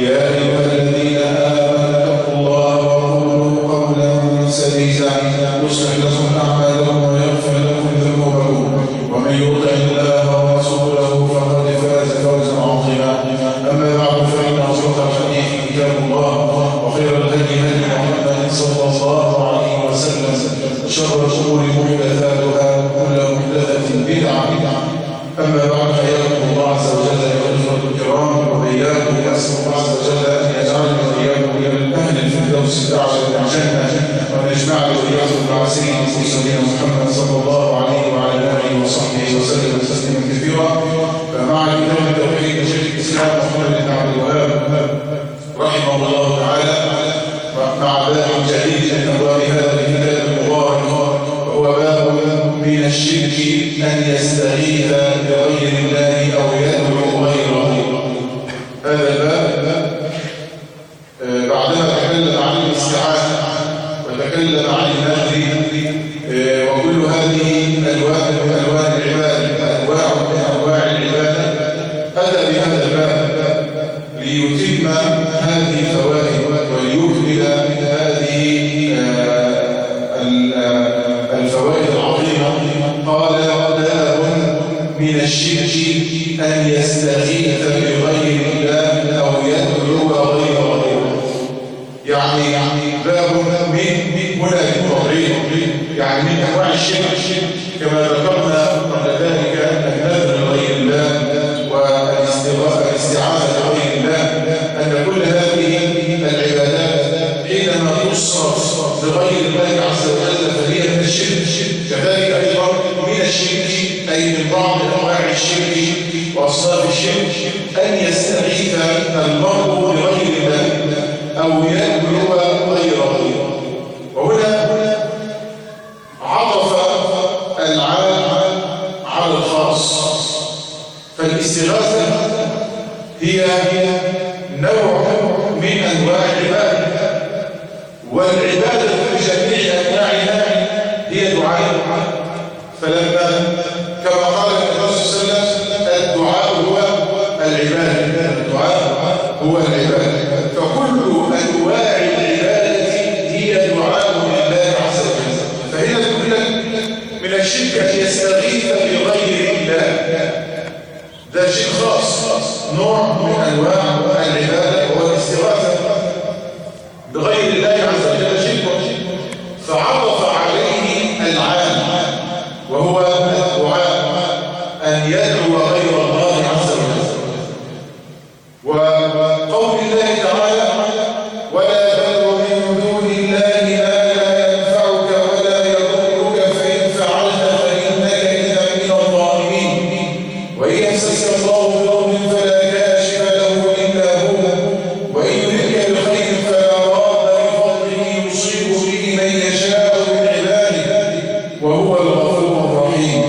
يا أيها الذين آمنوا اتقوا الله وقولوا قولا سديدا يصلح لكم أعمالكم ويغفر لكم ذنوبكم ومن يطع الله ورسوله فقد فاز فوزا عظيما. أما بعد فإن أصدق الحديث كتاب الله وخير الهدي هدي محمد صلى الله عليه وسلم وشر الأمور محدثاتها وكل محدثة بدعة. أما بعد فيقول الله عز وجل يا أيها الكرام وإياكم أسأل الله عز وجل أن يجعلنا وإياكم من أهل الفردوس الأعلى من الجنة وأن يجمعنا وإياكم مع سيد المرسلين محمد صلى الله عليه وعلى آله وصحبه وسلم تسليما كثيرا. فمع كتاب التوحيد شيخ الإسلام محمد بن عبد الوهاب رحمه الله تعالى مع باب جديد من أبواب هذا الكتاب المبارك وهو باب من الشرك أن يستغيث بغير الله أو يدعو غيره. هذا الباب بعدما تكلم عن الاستعانة وتكلم عن النذر وكل هذه ألوان من ألوان العبادة أنواع من أنواع العبادة، أتى بهذا الباب ليتم هذه الفوائد وليكمل هذه الفوائد العظيمة. قال باب من الشرك أن يستغيث بغير الله أو يدعو غيره. يعني باب من هنا للتطبيق، يعني من أنواع الشرك كما ذكرنا قبل ذلك النذر لغير الله والاستعانة لغير الله، أن كل هذه العبادات حينما تصرف لغير الله عز وجل فهي من الشرك. كذلك أيضا من الشرك أي من بعض أنواع الشرك وأصناف الشرك أن يستغيث المرء بغير الله أو يدعو غيره. وهنا عطف العام على الخاص، فالاستغاثة هي نوع من أنواع العبادة، والعبادة بجميع أنواعها هي دعاء. فلما كما قال النبي صلى الله عليه وسلم الدعاء هو العبادة، الدعاء هو العبادة، فكل أنواع العبادة هي دعاء لله عز وجل. فهنا تقول لك من الشرك أن يستغيث بغير الله، ده شيء خاص، نوع من أنواع العبادة وهو الاستغاثة بغير الله عز وجل شرك، فعطف عليه العام وهو الدعاء أن يدعو غير الله عز وجل. وقول الله تعالى ولا تدع من دون الله ما لا ينفعك ولا يضرك فإن فعلت فإنك إذا من الظالمين وإن يمسسك الله بضر فلا كاشف له إلا هو وإن يردك بخير فلا راد لفضله يصيب به من يشاء من عباده وهو الغفور الرحيم.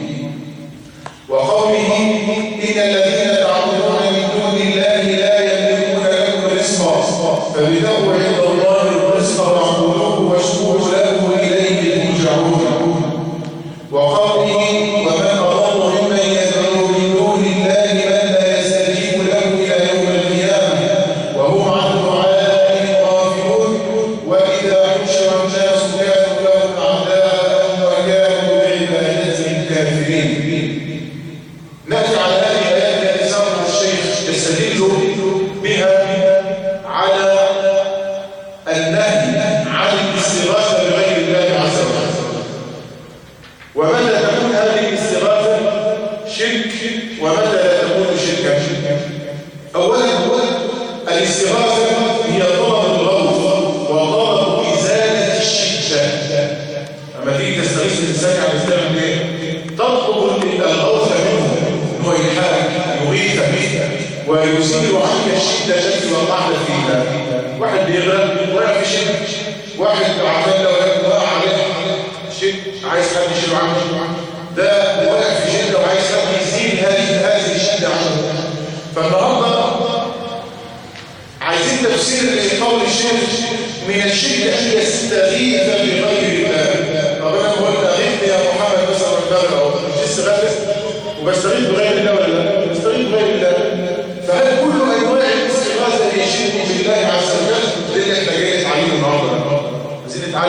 وقوله إن الذين تعبدون من دون الله لا يملكون لكم رزقا فابتغوا عند الله الرزق واعبدوه واشكروا له إليه ترجعون. وقوله ومن أضل ممن يدعو من دون الله من لا يستجيب له إلى يوم القيامة وهم عن دعائهم غافلون وإذا حشر الناس كانوا لهم أعداء وكانوا بعبادتهم كافرين. نأتي على هذه الآيات التي ذكرها الشيخ يستدل بها على النهي عن الاستغاثة بغير الله عز وجل، ومتى تكون هذه الاستغاثة شرك ومتى لا تكون شركا. أولا الاستغاثة هي طلب الغوث وطلب إزالة الشدة. أما تيجي تستغيث الإنسان عن تعمل إيه؟ تطلب الغوث منه هو يلحقك يغيثك ويزيل عنك الشدة التي وقعت فيها. واحد بيغرق وقع في شدة، واحد عمال لو وقع عليه شدة عايز حد يشيله عنه، ده وقع في شدة وعايز حد يزيل هذه الشدة عنه. فالنهارده عايزين تفسير لقول الشيخ من الشرك أن يستغيث بغير الله. ربنا يقول أغيث يا محمد مثلا البغل أو مش استغاثة وبستغيث بغير الله ولا لا؟ بستغيث بغير الله. فهل كل أنواع الاستغاثة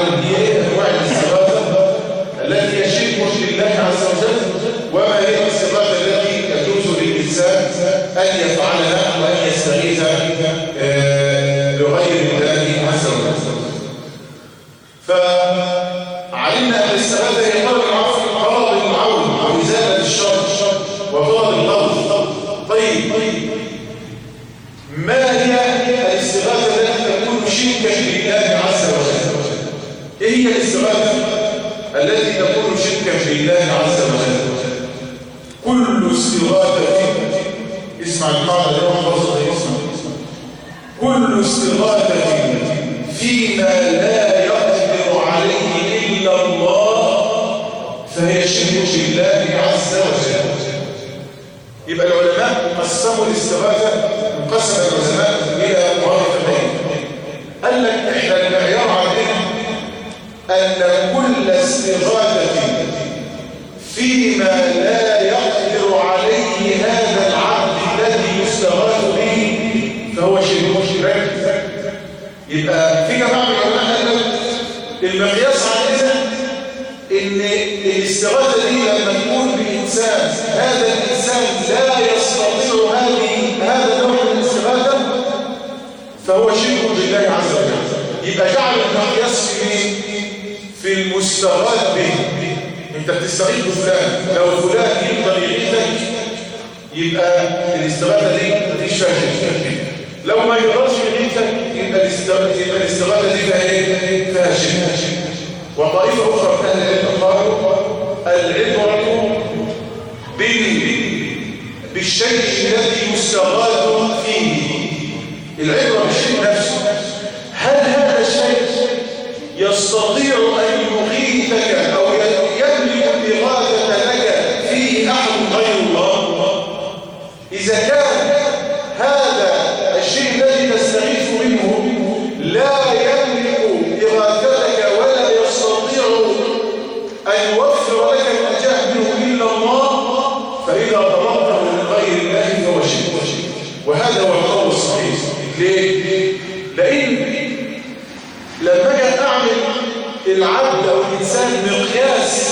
نتعلم هي انواع الاستغاثه التي هي شرك لله عز وجل، وما هي الاستغاثه التي يجوز للانسان ان يفعلها وان يستغيث لغير الله عز وجل. فعلمنا ان الاستغاثه هي طلب العون وازاله الشر وطلب الغوث. طيب ما هي الاستغاثه التي تكون شركا لله عز وجل؟ ايه هي الاستغاثه التي تكون شركا لله عز وجل؟ كل استغاثه، اسمع المعنى ده وحفظه، كل استغاثه فيما لا يقدر عليه الا الله فهي شرك بالله عز وجل. يبقى العلماء قسموا الاستغاثه، انقسم العلماء الى طائفتين. قال لك احنا المعيار عندنا ان كل استغاثه فيما لا يقدر عليه هذا العبد الذي يستغاث به فهو شرك. يبقى في جماعه من العلماء قال لك المقياس عندنا ان الاستغاثه دي لما تكون بانسان هذا الانسان لا يستطيع هذا النوع من الاستغاثه فهو شرك بالله عز وجل. يبقى جعل المقياس في مين؟ في المستغاث به. انت بتستغيث بفلان، لو فلان يقدر يغيثك يبقى الاستغاثه دي مفيش فيها شرك. لو ما يقدرش يغيثك يبقى الاستغاثه دي فيها شرك. وطائفه اخرى من اهل العلم قالوا العبره بالشيء الذي يستغاث فيه. العبره بالشيء نفسه، هل هذا الشيء يستطيع ان يغيثك او يملك الاغاثه لك فيه احد غير الله؟ اذا كان هذا الشيء الذي تستغيث منه لا يملك اغاثتك ولا يستطيع ان يوفر لك النجاة منه الا الله، فاذا طلبته من غير الله فهو شرك. وهذا هو القول الصحيح. ليه؟ لان لما اجي اعمل العبد او الانسان مقياس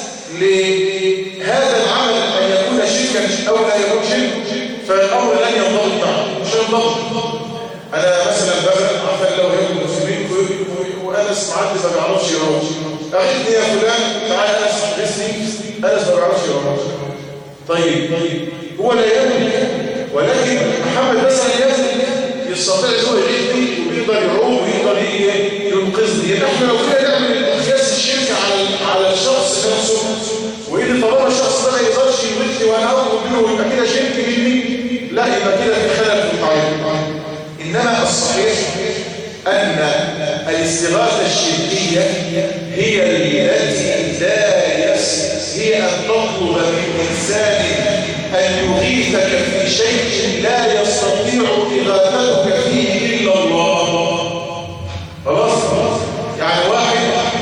لهذا العمل ان يكون شركا او لا يكون شرك، فالامر لن ينضبط معه، مش ينضبط. انا مثلا بقى عارفه لو هي المسلمين وانس معدي ما بيعرفش يروح، اخذني يا فلان تعالى انس غسني، انس ما بيعرفش يروح. طيب هو لا يملك، ولكن محمد مثلا يستطيع هو يغيثني ويقدر يعوم ويقدر ينقذني. يبقى احنا لو كده نعمل قياس الشرك على الشخص نفسه، وإن طالما الشخص ده ما يقدرش يغيثني وانا اطلب منه يبقى كده شرك مني، لا يبقى كده في خلل في القاعده. انما الصحيح ان الاستغاثه الشركيه هي التي هي ان تطلب من انسان ان يغيثك في شيء لا يستطيع اغاثتك فيه الا الله. خلاص؟ يعني واحد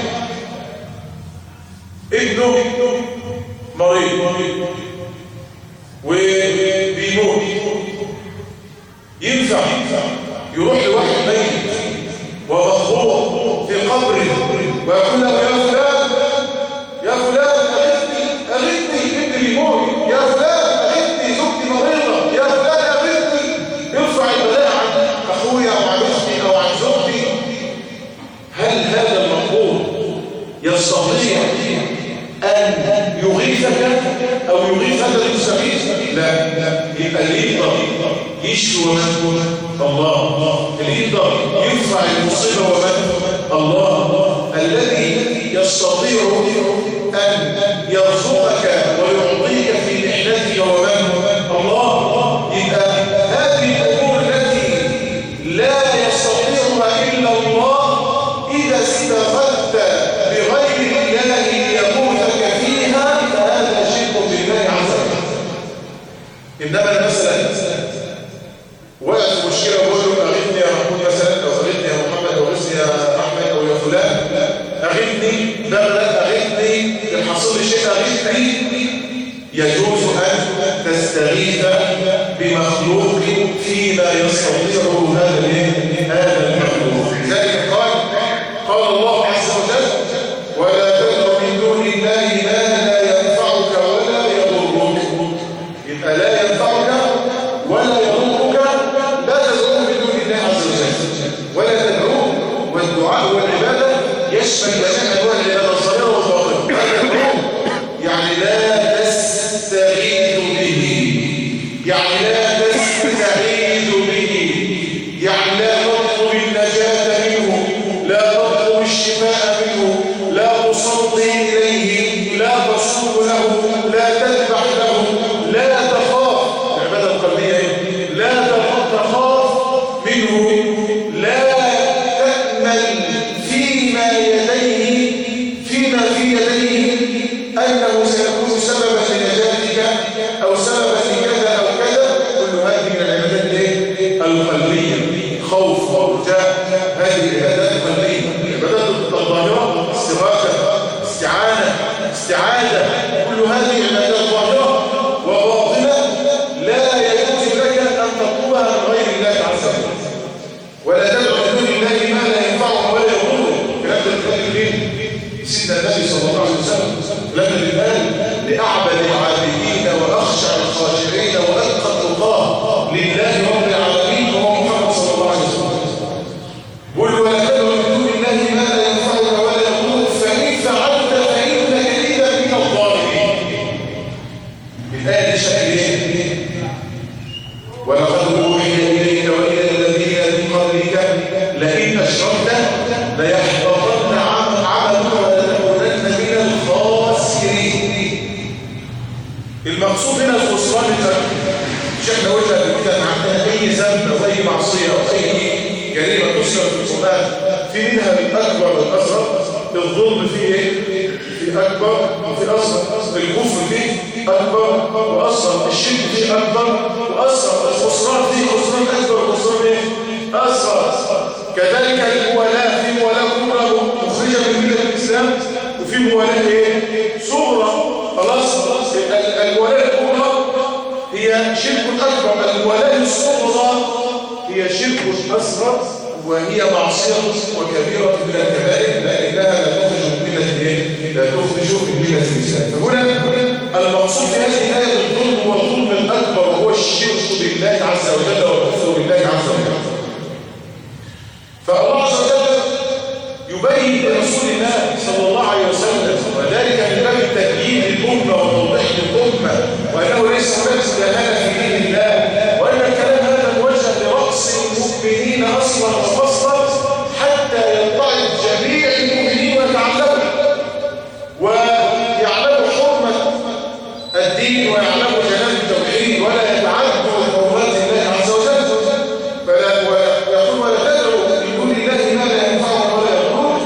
ابنه مريض وبيموت، ينفع يروح لواحد ميت ومخبوط في قبره ويقول له يا فلان اغثني ابني بيموت، يا فلان اغثني زوجتي مريضه، يا فلان اغثني، ارفع البلاء عن اخويا او عن اختي او عن زوجتي. هل هذا المقبول يستطيع ان يغيثك او يغيث هذا المستغيث؟ لا. يبقى اللي يقدر يشفي ومن الله، اللي يقدر يرفع المصيبه ومن الله، الذي يستطيع ان يرزقك ويعطيك في محنتك ومن الله. يبقى هذه الامور التي لا يستطيعها الا الله اذا استغثت بغير الله ليغوثك فيها فهذا شرك بالله عز وجل. انما انا مثلا وقت مشكله بقول له اغثني يا محمود مثلا، او اغثني يا محمد، او اغثني يا احمد، او يا فلان، اغثني بغلق، اغثني حصل لي شيء، اغثني. يجوز ان تستغيث بمخلوق فيما يستطيعه هذا المخلوق. لذلك قال الله عز وجل قلبية، خوف ورجاء، هذه عبادات قلبية. العبادات الظاهرة استغاثة، استعانة، استعاذة، كل هذه عبادات ظاهرة وباطنة لا يجوز لك أن تطلبها من غير الله عز وجل، ولا تدعو من دون الله ما لا ينفعه ولا يضره. كلام الكريم سيدنا النبي صلى الله عليه وسلم لما قال لأعبد العابدين وأخشع الخاشعين وأتقى التقاه لله رب العالمين وهو محمد صلى الله عليه وسلم، قل ولا تدعو من دون الله ما لا ينفعك ولا يضرك فإن فعلت فإنك إذا من الظالمين. الآية دي شكل ولقد أوحي إليك وإلى الذين من قبلك لئن أشركت ليحبطن عملك ولتكونن من الخاسرين. المقصود هنا الخسران الفردي. مش احنا قلنا قبل كده ان عندنا اي ذنب او اي معصيه او اي جريمه تذكر في القران في منها الاكبر والاصغر. الظلم فيه ايه؟ في اكبر وفي اصغر. الكفر فيه اكبر واصغر. الشرك فيه اكبر واصغر. الخسران فيه خسران اكبر وخسران ايه؟ اصغر. كذلك الموالاه، في موالاه كبرى مخرجه من مله الاسلام وفي موالاه ايه؟ صغرى. خلاص الموالاه الكبرى هي شرك اكبر، الموالاه الصغرى هي شرك اصغر وهي معصيه وكبيره من الكبائر لانها لا تخرج من مله الاسلام. فهنا المقصود في هذه الايه الظلم هو الظلم الاكبر وهو الشرك بالله عز وجل والكفر بالله عز وجل. فالله عز وجل يبين لرسول الله صلى الله عليه وسلم وذلك من باب التأكيد للأمة وتوضيح للأمة وأنه ليس هناك استهانة في دين الله، وأن الكلام هذا موجه لرأس المؤمنين أصلا وفصلا حتى يتعظ جميع المؤمنين ويتعلموا ويعلموا حرمة الدين ويعلموا جلال التوحيد ولا يتعدوا حرمات الله عز وجل. ويقول ولا تدعوا من دون الله ما لا ينفعك ولا يضرك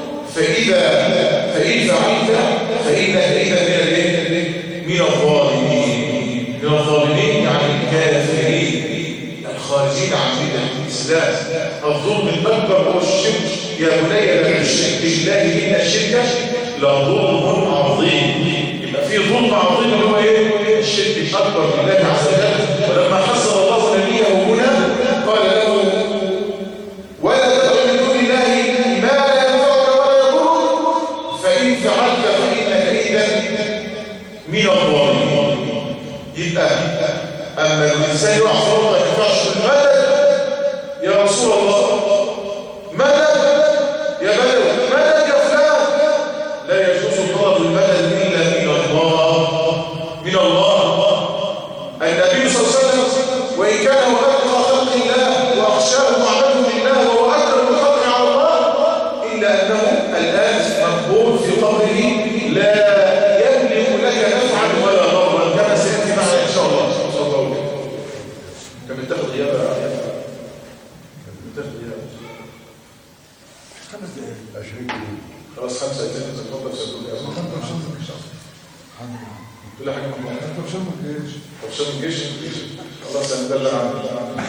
فإن فعلت فإنك إذا من الظالمين. من الظالمين يعني الكافرين الخارجين عن ملة الإسلام. الظلم الأكبر هو الشرك. يا بني لا تشرك بالله إن الشرك لظلم عظيم. يبقى في ظلم عظيم اللي هو ايه؟ الشرك الأكبر بالله عز وجل. ولما حصل الله نبيه هنا قال له ولا تدعو من دون الله ما لا ينفعك ولا يضرك فإن فعلت فإنك إذا من الظالمين. يبقى أما الإنسان يقع في وضع ينفعش مدد يا رسول الله، مدد يا بدوي، مدد يا فلان، لا يجوز طلب المدد إلا من الله. من الله. النبي صلى الله عليه وسلم وإن كان هو أتقى خلق الله وأخشاه وعبده لله وهو أكرم الخلق على الله إلا أنه الآن مقبول في قبره لا يملك لك نفعا ولا ضرا كما سيأتي معنا إن شاء الله. صلى الله عليه وسلم. كم اتخذ غيابة؟ خلاص 5 دقائق تتفضل سيدنا. كل حاجة مهمة. طب الجيش الله سندل عنه.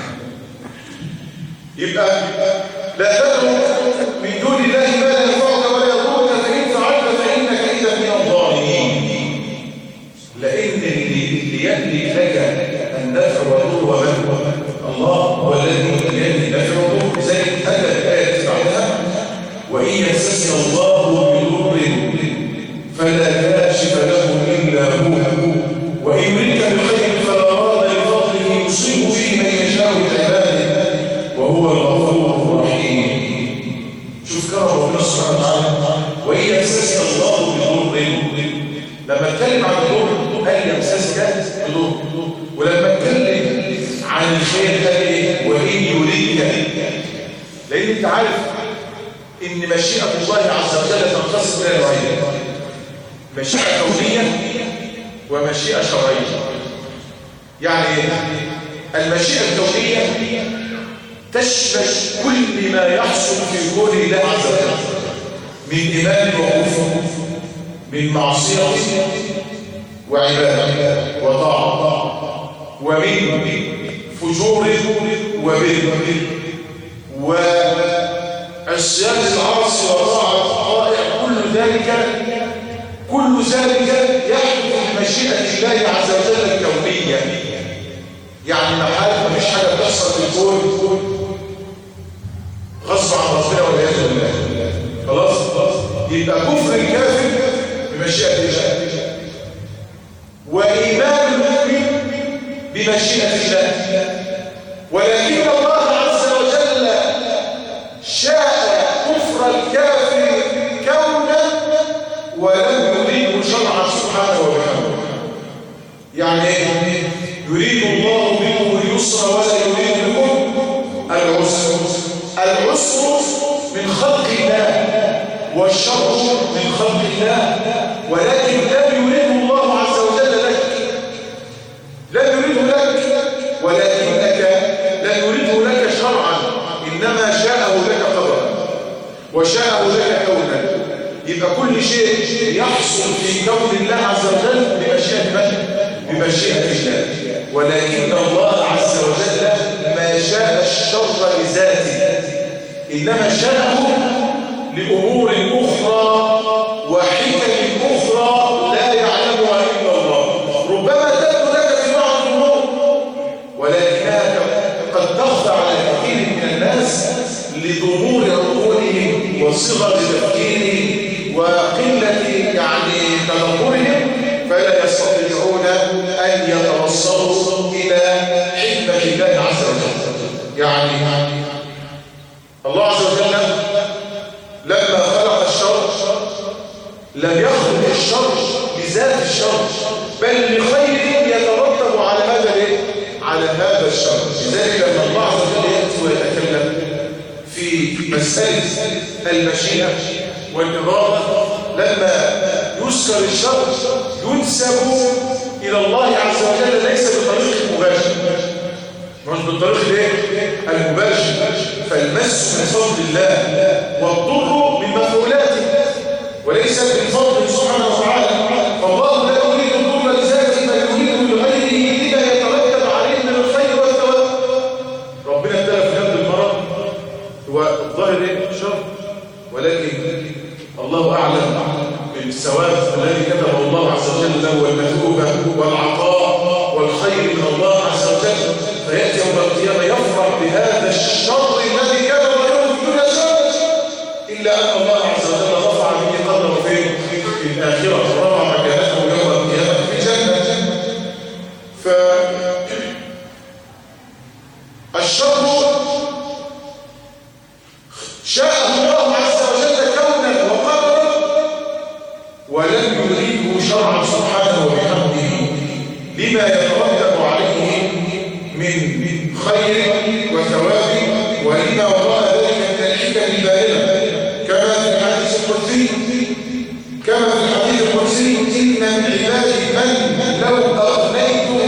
يبقى لا تدعو من دون الله ما لا ينفعك ولا يضرك فإن فعلت فإنك إذا من الظالمين. لأن اللي يملك لك النفع والضر ومن الله هو الذي يملك النفع والضر. لذلك أتى الآية بعدها وإن يمسسك الله بضر فلا كاشف له إلا هو وإن يردك بخير فلا راد لفضله يصيب به من يشاء من عباده وهو الغفور الرحيم. شوف كرم ربنا سبحانه وتعالى وإن يمسسك الله بضر. لما اتكلم عن الضر قال يمسسك بضر، ولما اتكلم عن الخير قال ايه؟ وإن يريدك. لأن انت عارف إن مشيئة الله عز وجل تنقسم إلى نوعين: مشيئة كونية ومشيئة شرعية. يعني المشيئة الكونية تشمل كل ما يحصل في كون الله عز وجل من إيمان وكفر، من معصية وعبادة وطاعة، ومن فجور وبر وعصيان العاصي وطاعة الطائع، كل ذلك يحدث بمشيئة الله عز وجل الكونية. يعني مفيش حاجة بتحصل في الكون غصب عن ربنا والعياذ بالله. خلاص يبقى كفر الكافر بمشيئة الله، وإيمان المؤمن بمشيئة الله. ولكن الله عز وجل شاء كفر الكافر كونا ولم يريده شرعا سبحانه وتعالى. يعني يريد الله بكم اليسر ولا يريد بكم العسر. العسر من خلق الله والشر من خلق الله، ولكن لم يريد الله عز وجل لك، لم يريده لك، ولكنك لم يريده لك شرعا، إنما شاءه لك قدرا وشاءه لك كونا. يبقى كل شيء يحصل في كون الله عز وجل بمشيئة الله، ولكن الله عز وجل ما شاء الشر لذاته، إنما شاءه لأمور أخرى وحكم أخرى لا يعلمها إلا الله. ربما تبدو لك في بعض الأمور ولكنها قد تخضع على كثير من الناس لضمور عقولهم وصغر تفكيرهم وقلة تدبرهم، فلا يستطيعون أن يتوصلوا إلى حكمة الله عز وجل. الله عز وجل لما خلق الشر لم يخلق الشر بذات الشر، بل لخير يترتب على هذا الشر. لذلك لما الله عز وجل يأتي ويتكلم في مسألة المشيئة والإرادة، لما يذكر الشر ينسب إلى الله عز وجل ليس بطريق مباشر، مش بالطريق المباشر، فالمس من فضل الله والضر من مفعولاته وليس من فضل سبحانه وتعالى. فالله لا يريد الضر لذاته بل يريد لغيره لما يترتب عليه من الخير والثواب. ربنا ابتلى في جنب المرض والظاهر شر، ولكن الله أعلم بالثواب الذي كتبه الله عز وجل له والمثوبة والعطاء والخير من الله عز وجل، فيأتي يوم القيامة يفرح بهذا الشر الذي كتب له في الدنيا شر، إلا أن الله عز وجل رفع به قدره في الآخرة، رفع مكانته يوم القيامة في جنة. فالشر شاءه الله عز وجل كونا وقدرا ولم يريده شرعا سبحانه وبحمده لما يترتب عليه من خير وثواب ولما وراء ذلك من الحكم البالغه، كما في الحديث القدسي إن من عبادي من لو أغنيته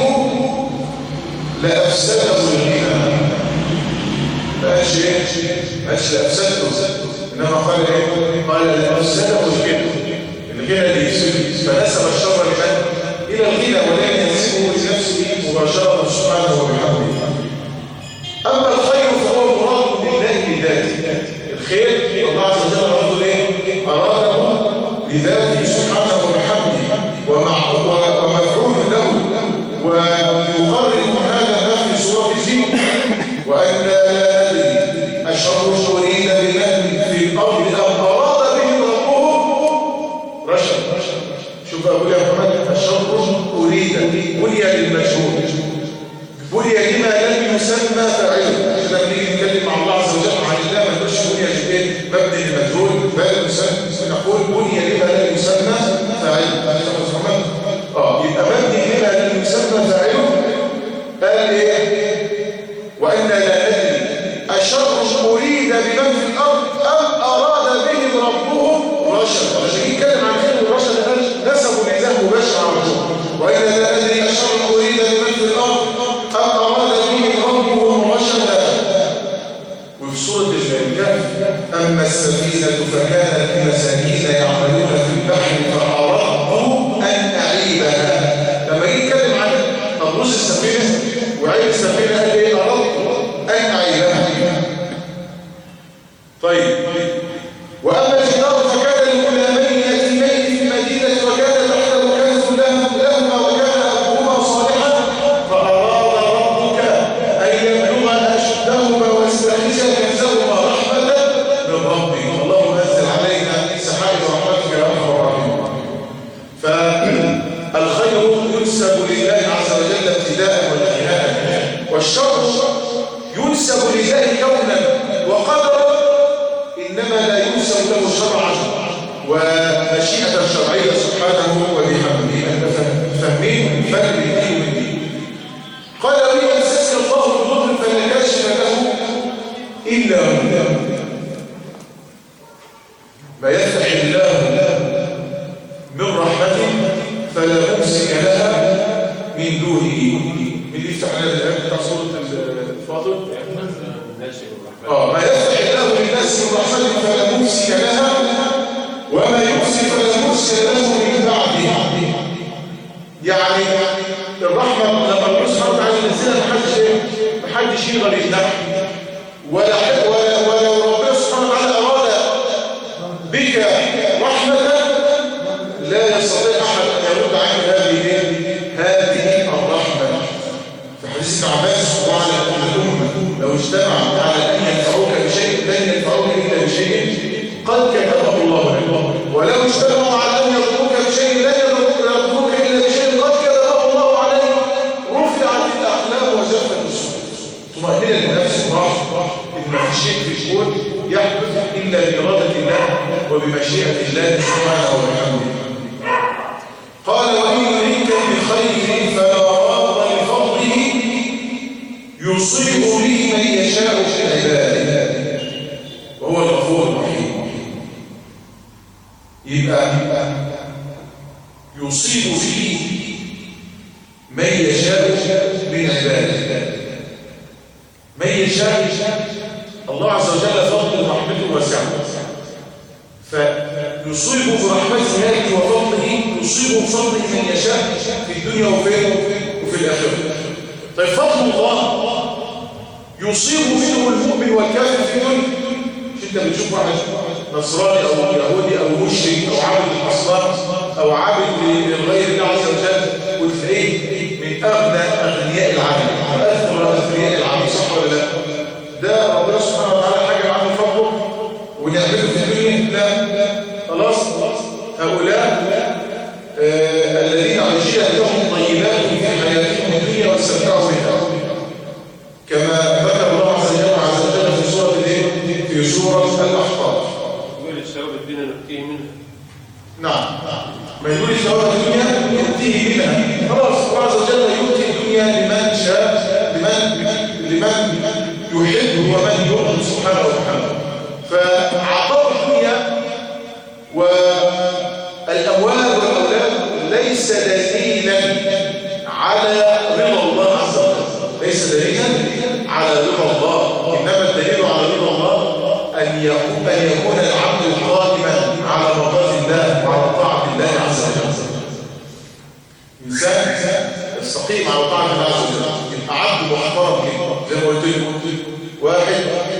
لأفسده الغنى. فأشياء أفسده، إنما قال لأفسده الغنى اللي يفسده، فنسب الشر لمن؟ إلى الغنى، ولن ينسبه لنفسه مباشرة سبحانه وبحمده. أما الخير فهو مراد بالله لذاته. الخير الله عز وجل أراده لذاته سبحانه وبحمده ومفعول له، ويقرر هذا ما في سورة الجن وأن لا ندري أشر أريد بمن في الأرض أم أراد بهم ربهم رشد. شوف أقول يا محمد، الشر أريد بني للمجهول، بني لما لم يسمى فاعله. لما نيجي نتكلم مع الله عز وجل عن الله ما نقولش بني مبني للمجهول، بل نقول بني لما لم يسمى فاعله. يبقى مبني لما لم يسمى فاعله. قال ايه؟ وأن لا ندري أشر أريد بمن في الأرض أم أراد بهم ربهم رشد. عشان يتكلم عن خير الرشد نسبوا لله مباشر على طول. وأن لا ندري أشر أريد بمن في الأرض أم أراد بهم ربهم رشدا. وفي سورة الكهف أما السفينة فكانت مساكين يعملون في البحر فأردت أن أعيبها. لما يجي يتكلم عن طب السفينة وعيب السفينة قال طيب، وأما الجدار فكان لغلامين يتيمين في المدينة وكان تحته كنز لهما وكان أبوهما صالحا فأراد ربك أن يبلغا أشدهما واستخرجا كنزهما رحمة من ربك الله نزل علينا من سحائب رحمتك يا أرحم الراحمين. فالخير ينسب لله عز وجل ابتداء وانتهاء، والشر ينسب لله كونا وقدرا، إنما لا ينسب له شرعا ومشيئة شرعية سبحانه وبحمده. أنت فاهمين الفرق بين دين وبين دين؟ قال وإن يمسسك الله بضر فلا كاشف له إلا هو، ما يفتح الله من رحمته فلا ممسك لها من دونه. اللي يفتح لنا الآية بتاع سورة الفاطر ما يفتح الله للناس من رحمته فلا ممسك لها وما يمسك فلا مرسل له من بعده. يعني الرحمة لما الله سبحانه وتعالى ينزلها محدش يقدر يمنعها، ولو ربنا سبحانه وتعالى أراد بك رحمة لا يستطيع أحد أن يرد عنك هذه الرحمة. في حديث ابن عباس وعلى الأمة لو اجتمعوا على أن ينفعوك بشيء لن ينفعوك إلا بشيء قد كتبه الله لك، ولو اجتمعوا على أن يضروك بشيء لن يضروك إلا بشيء قد كتبه الله عليك. رفعت الأقلام وجفت الصحف. طمأنينة للنفس وراحة إن ما في شيء في الكون يحدث إلا بإرادة الله وبمشيئة الله سبحانه وبحمده. قال وإن يريك بخير فلا راد لفضله يصيب به من يشاء في عباده وهو الغفور الرحيم. يبقى يصيب به من يشاء من عباده. من يشاء الله عز وجل فضل رحمته واسعة، فيصيب برحمته هذه وفضله، يصيب بفضله من يشاء في الدنيا وفي الآخرة. طيب فضل الله يصيب منه المؤمن والكافر في الدنيا. مش انت بتشوف واحد نصراني او يهودي او مشرك او عابد للاصنام او عابد لغير الله عز وجل وتلاقيه من اغنى اغنياء العالم واثمر اغنياء العالم، صح ولا لا؟ ده ربنا سبحانه وتعالى حاجه عنه فضله ونعمله في الدنيا؟ لا، خلاص. هؤلاء الذين عجلت لهم طيبات في حياتهم الدنيا واستمتعوا بها، كما ذكر الله عز وجل في سورة في سورة الأحقاف. يقول الثواب الدنيا نؤتيه منها. نعم، ما يقول الثواب الدنيا يؤتيه منها. خلاص الله عز وجل يؤتي الدنيا لمن شاء، لمن يحب ومن يؤمن سبحانه وتعالى. فعطاء الدنيا والأموال والأولاد ليس دليلا على رضا الله عز وجل، ليس دليلا على رضا الله، إنما الدليل على رضا الله أن يكون العبد قائما على مرضات الله وعلى طاعة الله عز وجل. إنسان يستقيم على طاعة الله عز وجل، يبقى عبد محترم كده. زي ما قلت لكم واحد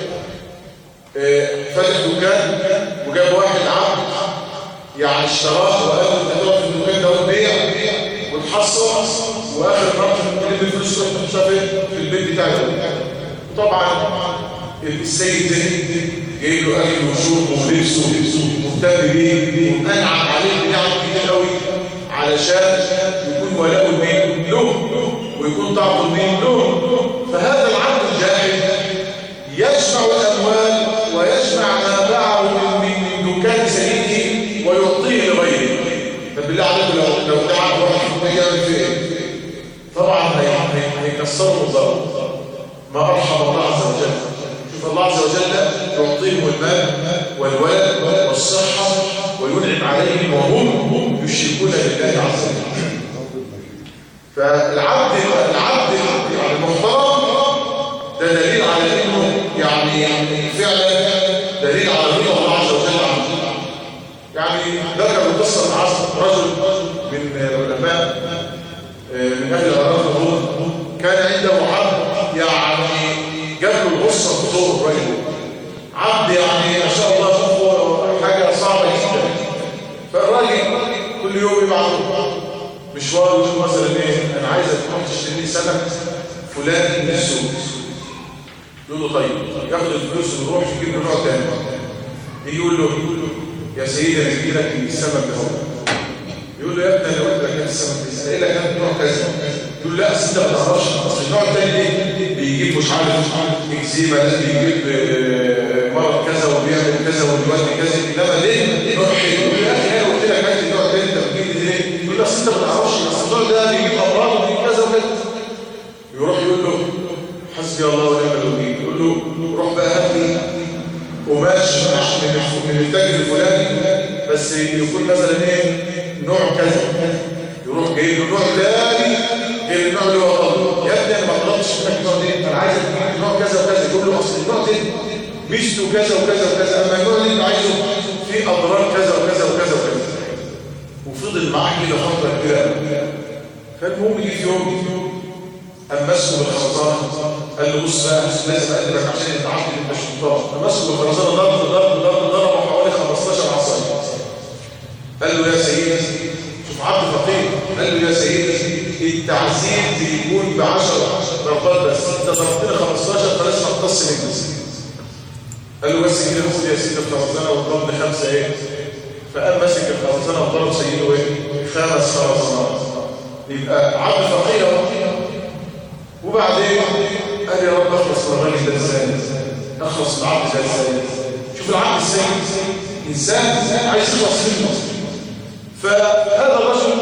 فتح دكان وجاب واحد عبد يعني اشتراه وقال له انت تقعد في الدكان ده وتبيع وتحصل، واخر مرة تجيب الفلوس وتحطها في البيت بتاعه. وطبعا السيد ده جايب له اكل وشرب ولبسه مهتم بيه وانعم عليه بنعم كتير قوي علشان يكون ولاؤه لمين؟ له، ويكون طاعته لمين؟ له. فهذا العبد الجاهل يجمع الاموال ويجمع ما باعه من دكان سيده ويعطيه لغيره. فبالله عليكم لو ده عبد واحد يعمل فيه ايه؟ طبعا هيكسروا الضرر. ما ارحم الله عز وجل. شوف الله عز وجل يعطيهم المال والولد والصحه وينعم عليهم وهم يشركون بالله عز وجل. فالعبد المحترم ده دليل على انه يعني فعلا دليل على رضا الله عز وجل عنه. يعني ذكر قصه عن رجل من العلماء من اهل الاراضي كان عنده عبد يعني جاب له الغصه بطول الرجل عبد يعني ما شاء الله شوفوا حاجة صعبة جدا. فالراجل كل يوم يبعت مشوار، يقول مثلا ايه انا عايزك تروح تشتري لي سمك فلان من السوق. يقول له طيب، ياخد الفلوس ويروح يجيب له نوع تاني. يجي يقول له يا سيدي انا جبت لك السمك ده اهو. يقول له يا ابني انا قلت لك كان السمك ده قايل لك كان نوع كذا. يقول له لا اصل انت ما تعرفش، اصل النوع الثاني ده بيجيب مش عارف اكزيما، لازم بيجيب مرض كذا وبيعمل كذا وبيودي كذا، انما ليه نوع حلو. يقول له يا اخي انا قلت لك هات النوع الثاني انت بتجيب لي ليه؟ يقول له اصل انت ما تعرفش، اصل النوع ده بيجيب امراض وبيجيب كذا وكذا. يروح يقول له حسبي الله ونعم الوكيل. يقول له روح بقى هات لي قماش من التاجر الفلاني بس يكون مثلا ايه نوع كذا. يروح جايب له نوع ثاني غير النوع اللي هو طالبه. يا ابني انا ما طلبتش منك النوع ده، انا عايزك تجيب نوع كذا وكذا. يقول له اصل النوع ده ميزته كذا وكذا وكذا، اما النوع اللي انت عايزه فيه اضرار كذا وكذا وكذا وكذا. وفضل معاه كده فتره كبيره. فالمهم جه في يوم قام ماسكه بالخرزانه، قال له بص بقى لازم اقلبك عشان انت عارف ان انت مش مطاوع. قام ماسكه بالخرزانه ضربه حوالي 15 عصايه. قال له يا سيدي، شوف عبد فقير، قال له يا سيدي التعذيب بيكون ب10 ضربات بس، انت ضربتني 15 فلازم اقتص منك. قال له بس كده خد يا سيدي الخرزانه واضربني 5 ايه. فقام ماسك الخرزانه وضرب سيده ايه 5 خرزانات. يبقى عبد فقير. وبعدين قال يا رب اخلص من الراجل ده ازاي؟ اخلص من العبد ده ازاي؟ شوف العبد السيد انسان عايز يخلص منه. فهذا الرجل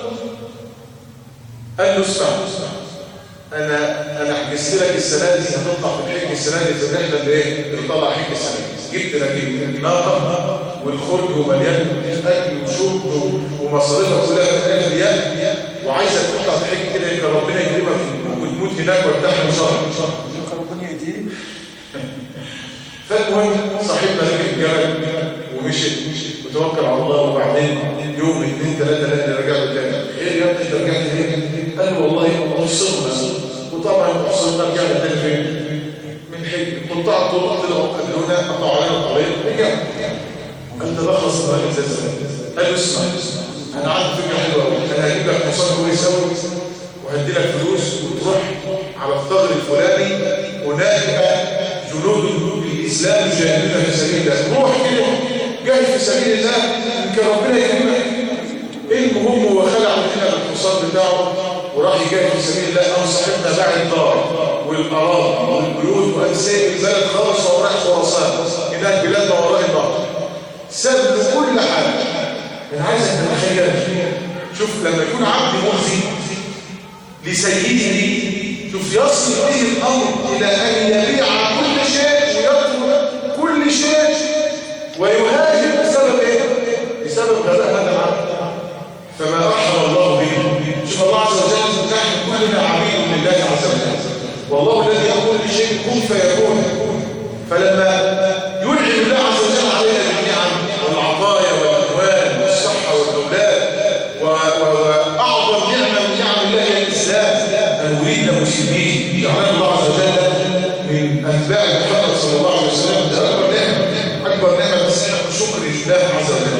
قال له اسمع، انا حجزت لك السنه دي هتطلع في الحج السنه دي في الرحله اللي ايه اللي طلع حج السنه دي. جبت لك ناقه والخرج ومليان اكل وشرب ومصاريفها كلها في ريال، وعايزك تطلع في حج كده يمكن ربنا يكرمك وتموت هناك وارتاح ان شاء الله. ربنا يهديك. فالمهم صاحبنا ركب الجبل ومشي وتوكل على الله. وبعدين يوم 2 3 رجع له تاني. ايه يا ابني انت رجعت ليه؟ قال له والله افصلنا. وطبعا افصلنا رجعنا تاني فين؟ من حج. قطعت طلعوا قالوا لنا قطعوا علينا الطريق رجعنا. قال له بخلص الراجل زي زمان. قال له اسمع انا عندي فكره حلوه قوي، انا هجيب لك حصان هو يسوي وهدي لك فلوس وتروح على الثغر الفلاني، هناك جنود الاسلام يجاهدون في سبيل الله. روح كده جاهد في سبيل الله يمكن ربنا يكرمك. المهم هو خلع من هنا الحصان بتاعه وراح يجاهد في سبيل الله. قام صاحبنا باع الدار والاراضي والبيوت وقال سايب البلد خالص وراح خراسان، هناك بلاد ما وراء البحر، ساب له كل حاجه. انا عايزك تتخيل، شوف لما يكون عبد مؤذي لسيده، شوف يصل به الامر الى ان يبيع كل شيء ويترك كل شيء ويهاجر بسبب ايه؟ بسبب غباء هذا العبد. فما رحم الله به. شوف الله عز وجل نحن كلنا عبيد لله عز وجل، والله الذي يقول لشيء كن فيكون. فلما ينعم الله عز وجل علينا بالنعم والعطايا والاموال والصحه والاولاد واعظم نعمه من نعم الله هي الاسلام، ان نريد مسلمين جعلنا الله عز وجل من اتباع محمد صلى الله عليه وسلم. ده اكبر نعمه، اكبر نعمه تستحق شكر لله عز وجل.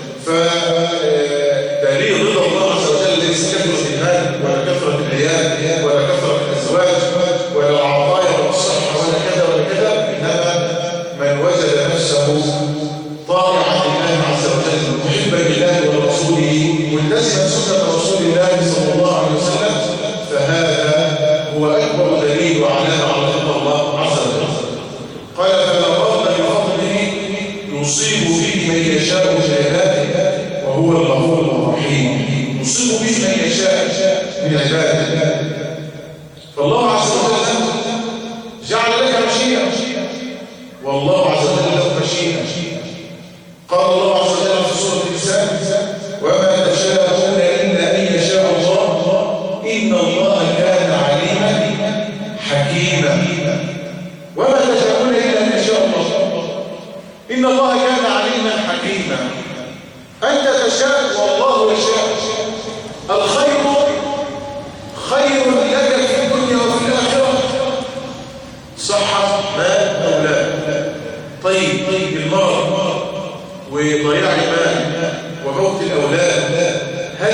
فدليل رضا الله عز وجل ليس كثره المال ولا كثره العيال ولا كثره الازواج ولا العطايا ولا الصحه ولا كذا ولا كذا، انما من وجد نفسه طائعا لله عز وجل محبا لله ورسوله ملتزما سنه رسول الله صلى الله عليه وسلم، فهذا هو اكبر دليل وعلامه على رضا الله عز وجل. قال فلا رد بفضله يصيب به من يشاء من عباده وهو الغفور الرحيم. يصيب به من يشاء من عباده. فالله عز وجل جعل لك مشيئه، والله عز وجل له مشيئه. قال الله عز وجل في سوره النساء وما تشاءون الا ان يشاء الله ان الله كان عليما حكيما. وما تشاءون الا ان يشاء الله ان الله كان عليما حكيما. انت تشاء والله يشاء. الخير خير لك في الدنيا وفي الاخره، صحه مال اولاد. طيب المرض وضياع المال وموت الأولاد، هل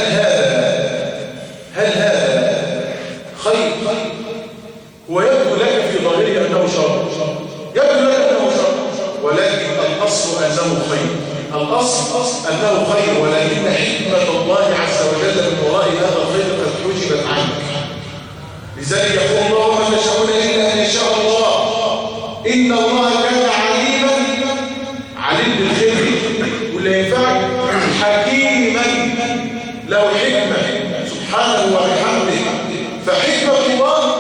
هذا خير؟ هو يبدو لك في ظاهره أنه شر، يبدو لك أنه شر، ولكن الأصل أنه خير، الأصل أنه خير، ولكن حكمة الله عز وجل من وراء هذا الخير قد حجبت عنك. لذلك يقول الله ما تشاءون إلا أن يشاء الله، إن الله كان عليم بالخير واللي ينفعك، حكيما له حكمة سبحانه وبحمده. فحكمة الله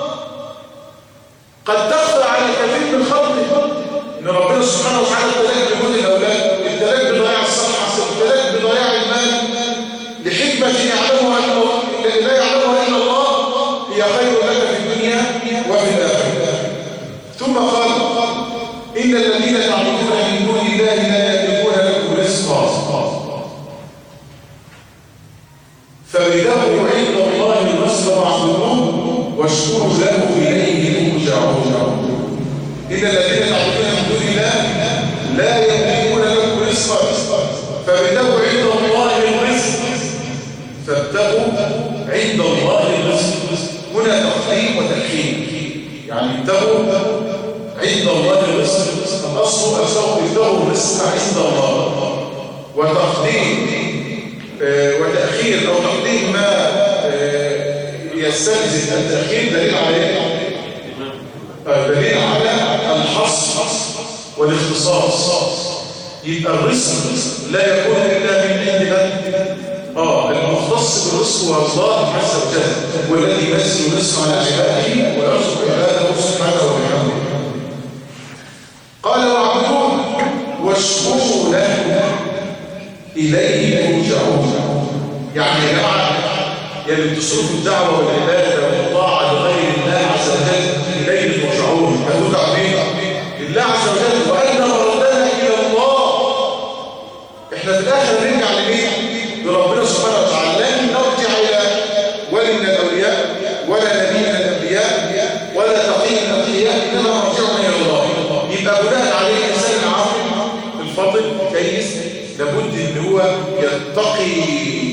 قد تخفى على كثير من خلقه، إن ربنا سبحانه وتعالى ابتلاك بموت الأولاد، ابتلاك بضياع الصحة، ابتلاك بضياع المال، لحكمة لا يعلمها إلا الله، هي خير لك في الدنيا وفي الآخرة. ثم قال إن الذين تعبدون من دون الله لا يملكون لكم رزقا فابتغوا عند الله الرزق واعبدوه واشكروا له إليه ترجعون. إن الذين تعبدون من دون الله لا يملكون لكم رزقا فابتغوا عند الله الرزق، فابتغوا عند الله الرزق، هنا تقديم وتأخير، يعني ابتغوا عند الله الرزق، الأصل ابتغوا الرزق عند الله، وتقديم وتأخير أو تقديم ما يستلزم التأخير دليل على الحصر والاختصاص. يبقى الرزق لا يكون إلا من عند المختص بالرزق هو الله عز وجل، والذي ينزل الرزق على عباده ويرزق عباده سبحانه وبحمده. قال واعبدوه واشكروا له إليه ترجعون. يعني يا جماعة يلي بتصرفوا الدعوة والعبادة والطاعة لغير الله عز وجل إليه ترجعون، هذو تعبير لله عز وجل، وأن مردنا إلى الله. إحنا في الآخر نرجع لمين؟ لربنا سبحانه وتعالى، لن نرجع إلى ولي من الأولياء ولا نبي من الأنبياء ولا تقي من الأتقياء، إنما مرجعنا إلى الله. يبقى بناء عليه الإنسان العاقل الفاضل كيس لابد ان هو يتقي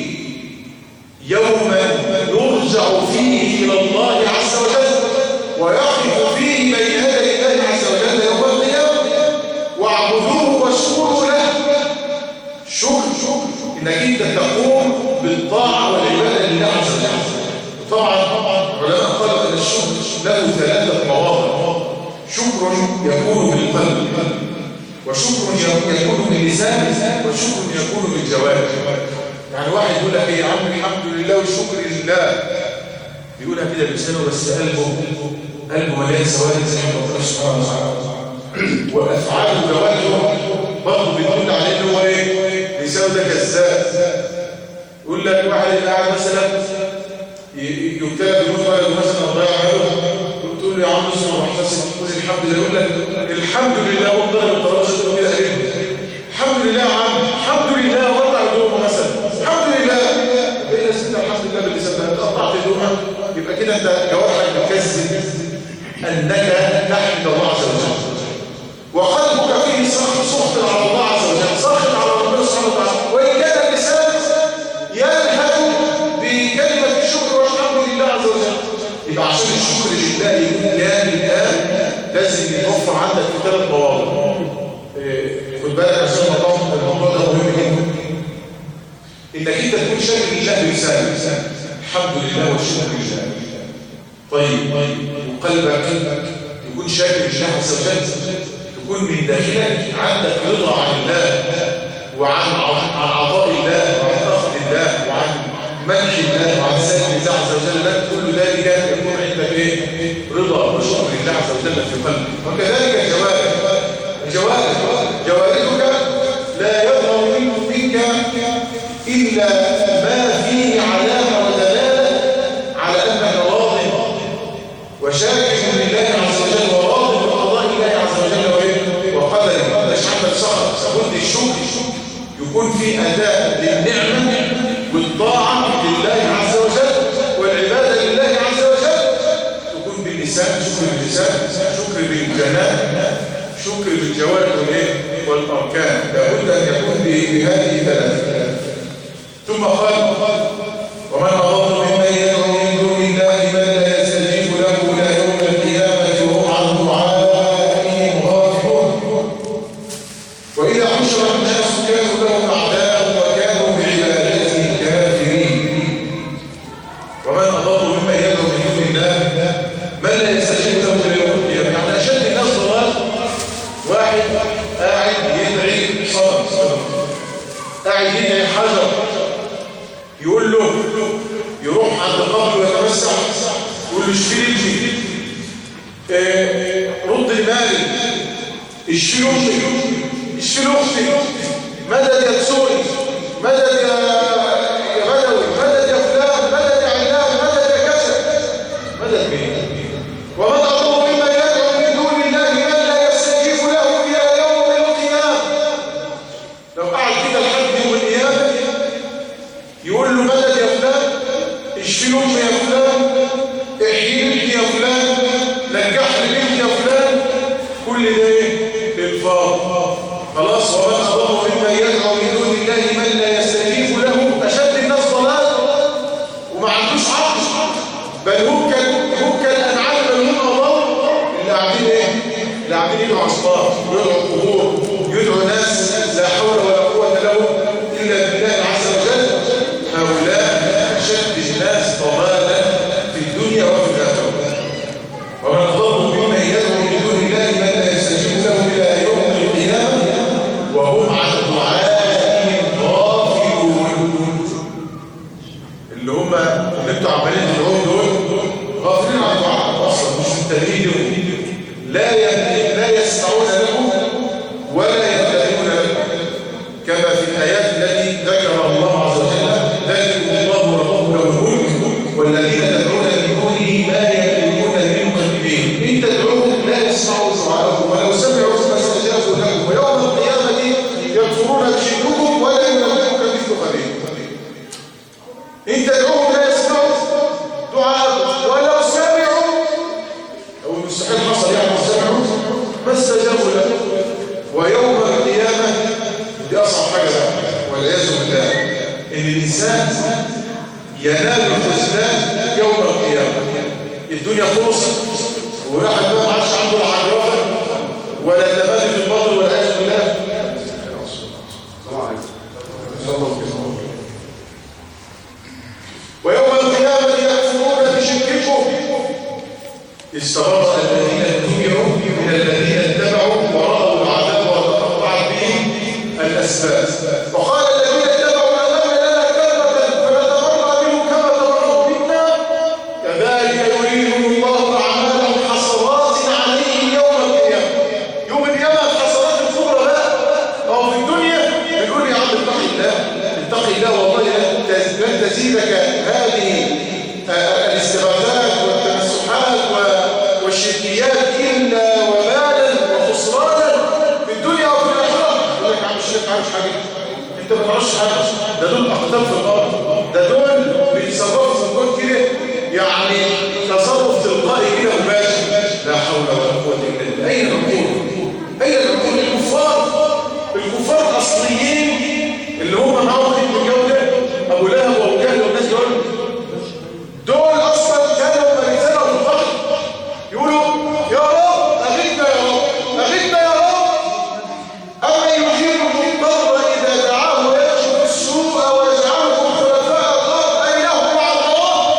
يوما يرجع فيه الى الله عز وجل ويقف فيه بين يدي الله عز وجل يوم القيامه، واعبدوه واشكروا له. شكر انك انت تقوم بالطاعه والعباده لله عز وجل. طبعا العلماء قالوا ان الشكر له 3 مواضع: شكر يكون بالقلب، وشكر يكون باللسان، وشكر يكون بالجوارح. يعني واحد يقول لك يا عم الحمد لله والشكر لله، بيقولها كده بلسانه بس قلبه مليان سواد زي ما ربنا سبحانه وتعالى، وافعاله وجوارحه برضه بتدل عليه ان هو ايه؟ لسانه ده كذاب. يقول لك واحد قاعد مثلا يبتلى بموت ولده مثلا ضيع ماله، تقول له يا عم اسمع واحتسب قول الحمد لله، يقول لك الحمد لله والله ما طلعش كده قريب، الحمد لله يا عم، الحمد لله وقطع هدومه مثلا، الحمد لله بين الستة الحمد لله باللسان ده قطعت هدومك، يبقى كده انت جوارحك بتكذب انك تحمد الله عز وجل، وقلبك فيه سخط على الله عز وجل، سخط على ربنا سبحانه وتعالى، وان كان اللسان يلهث بكلمه الشكر والحمد لله عز وجل. يبقى عشان الشكر لله يكون كامل الان لازم يتوفر عندك في 3 مواضع. خد بالك عشان الموضوع ده مهم جدا، انك انت تكون شاكر لله بلسانك، الحمد لله والشكر لله. طيب وقلبك يكون شاكر لله عز وجل، تكون من داخلك عندك رضا عن الله وعن عطاء الله وعن اخذ الله وعن منح الله وعن سائر الله عز وجل لك، كل ذلك يكون عندك ايه؟ رضا وشكر لله عز وجل في قلبك. وكذلك جوارحك لا يظهر منك الا ما فيه علامه ودلاله على انك راض وشاكر لله عز وجل وراض بقضاء الله عز وجل وقدره، مش عندك سخط. لابد الشكر يكون في اداء للنعمه والطاعه لله عز وجل والعباده لله عز وجل، تكون باللسان شكر باللسان، شكر بالجنان، شكر بالجوارح والأركان لابد أن يكون بهذه ثلاثة. ثم قال ومن أضل ممن يدعو من دون الله من لا يستجيب له إلى يوم القيامة وهم عن دعائهم غافلون وإذا حشر الناس كانوا لهم أعداء وكانوا بعبادتهم كافرين. ومن أضل ممن يدعو من دون الله من لا يستجيب له إلى يوم القيامة. يعني أشد الناس ضلال واحد قاعد يدعي صنم، قاعد يدعي حجر، يقول له يروح عند قبره ويتمسح يقول له اشفي لي رد المالي، اشفي له امي، اشفي له اختي، مدد يا تسوري، مدد يا بدوي، مدد يا فلان، مدد يا علان، مدد يا كذا. مدد مين؟ ومن أضل ممن يدعو من دون الله من لا يستجيب له إلى يوم القيامة. لو قعد كده لحد يوم القيامة يقول له مدد يا فلان، اشفي له امي يا فلان، احيي لي يا فلان، نجح لي بنتي يا فلان، كل ده ايه؟ للفاضل. خلاص. ومن أضل ممن يدعو من دون الله من لا يستجيب له أشد الناس ضلال وما عندوش عقل، بل هم كالأنعام بل هم أضل. اللي قاعدين ايه؟ اللي قاعدين يدعوا أصنام، يدعوا قبور، يدعوا ناس لا حول ولا قوة لهم إلا بالله عز وجل. هؤلاء أشد الناس ضلالا في الدنيا وفي الآخرة. ومن أضل ممن يدعو من دون الله من لا يستجيب له إلى يوم القيامة وهم عن دعائهم غافلون. اللي هم اللي انتوا عمالين تدعوهم دول غافلين عن دعائهم اصلا، مش منتبهين، لا يسمعون لهم ولا ينتبهون لهم. كما في الآيات التي ذكر الله عز وجل ذلكم الله ربكم له الملك والذين تدعون من دونه ما يملكون من قطمير إن تدعوهم لا يسمعوا دعاءكم ولو سمعوا ما استجابوا لكم ويوم القيامة يكفرون بشرككم ولا ينبئك مثل خبير. إن تدعوهم لا يسمعوا دعاءكم ولو سمعوا، أو المستحيل حصل يعني سمعوا ما استجابوا لكم ويوم القيامة. دي أصعب حاجة والعياذ بالله إن الإنسان ينال الخذلان يوم القيامة. الدنيا فرصة وواحد ما عادش عنده العجرفة ولا التمادي في الباطل والعياذ بالله. ويوم القيامة يكفرون بشرككم استبرأ الذين اتبعوا من الذين اتبعوا ورأوا العذاب وتقطعت بهم الأسباب. وقال الذين اتبعوا لو أن لنا كرة فنتبرأ منهم كما تبرأوا منا كذلك يريهم الله أعمالهم حسرات عليهم يوم القيامة. يوم القيامة الحسرات الكبرى لا أو في الدنيا بيقول يا عم اتق الله والله لن تزيدك هذه الاستغاثات والتمسحات والشركيات إلا وبالا وخسرانا في الدنيا وفي الآخرة. يقول لك يا عم الشيخ عارف حاجة؟ أنت ما تعرفش حاجة، ده دول أقدام في الأرض، ده دول بيتصرفوا في الكون كده يعني تصرف تلقائي كده مباشر. لا حول ولا قوة إلا بالله. أين العقول؟ أين العقول؟ الكفار الأصليين اللي هم معاهم خدمة الجودة أبو لهب وأبو جهل والناس دول أصلا كانوا مريزانة بالفقر يقولوا يا رب أغثنا يا رب أغثنا يا رب أما يجيب المضطر إذا دعاه ويكشف السوء ويجعلكم خلفاء الأرض أإله مع الله.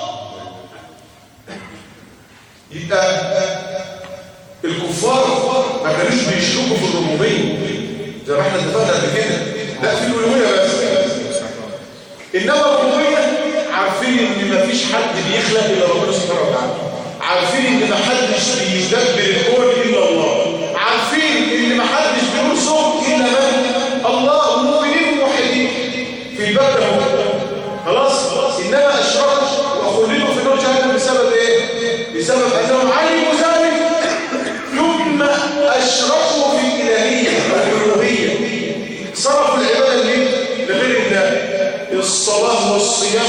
يبقى الكفار ما كانوش بيشركوا في الربوبية زي ما احنا اتفقنا قبل كده، لا في الألوهية بس. إنما الربوبية عارفين إن مفيش حد بيخلق إلا ربنا سبحانه وتعالى، عارفين إن محدش بيدبر الكون إلا الله، عارفين إن محدش بيرزق إلا من الله، ومؤمنين وموحدين في الباب ده. خلاص. إنما أشركوا وخلدوا في نار جهنم بسبب إيه؟ بسبب أنهم علموا ذلك ثم أشركوا في الإلهية والألوهية، صرفوا العبادة لغير الله. الصلاة والصيام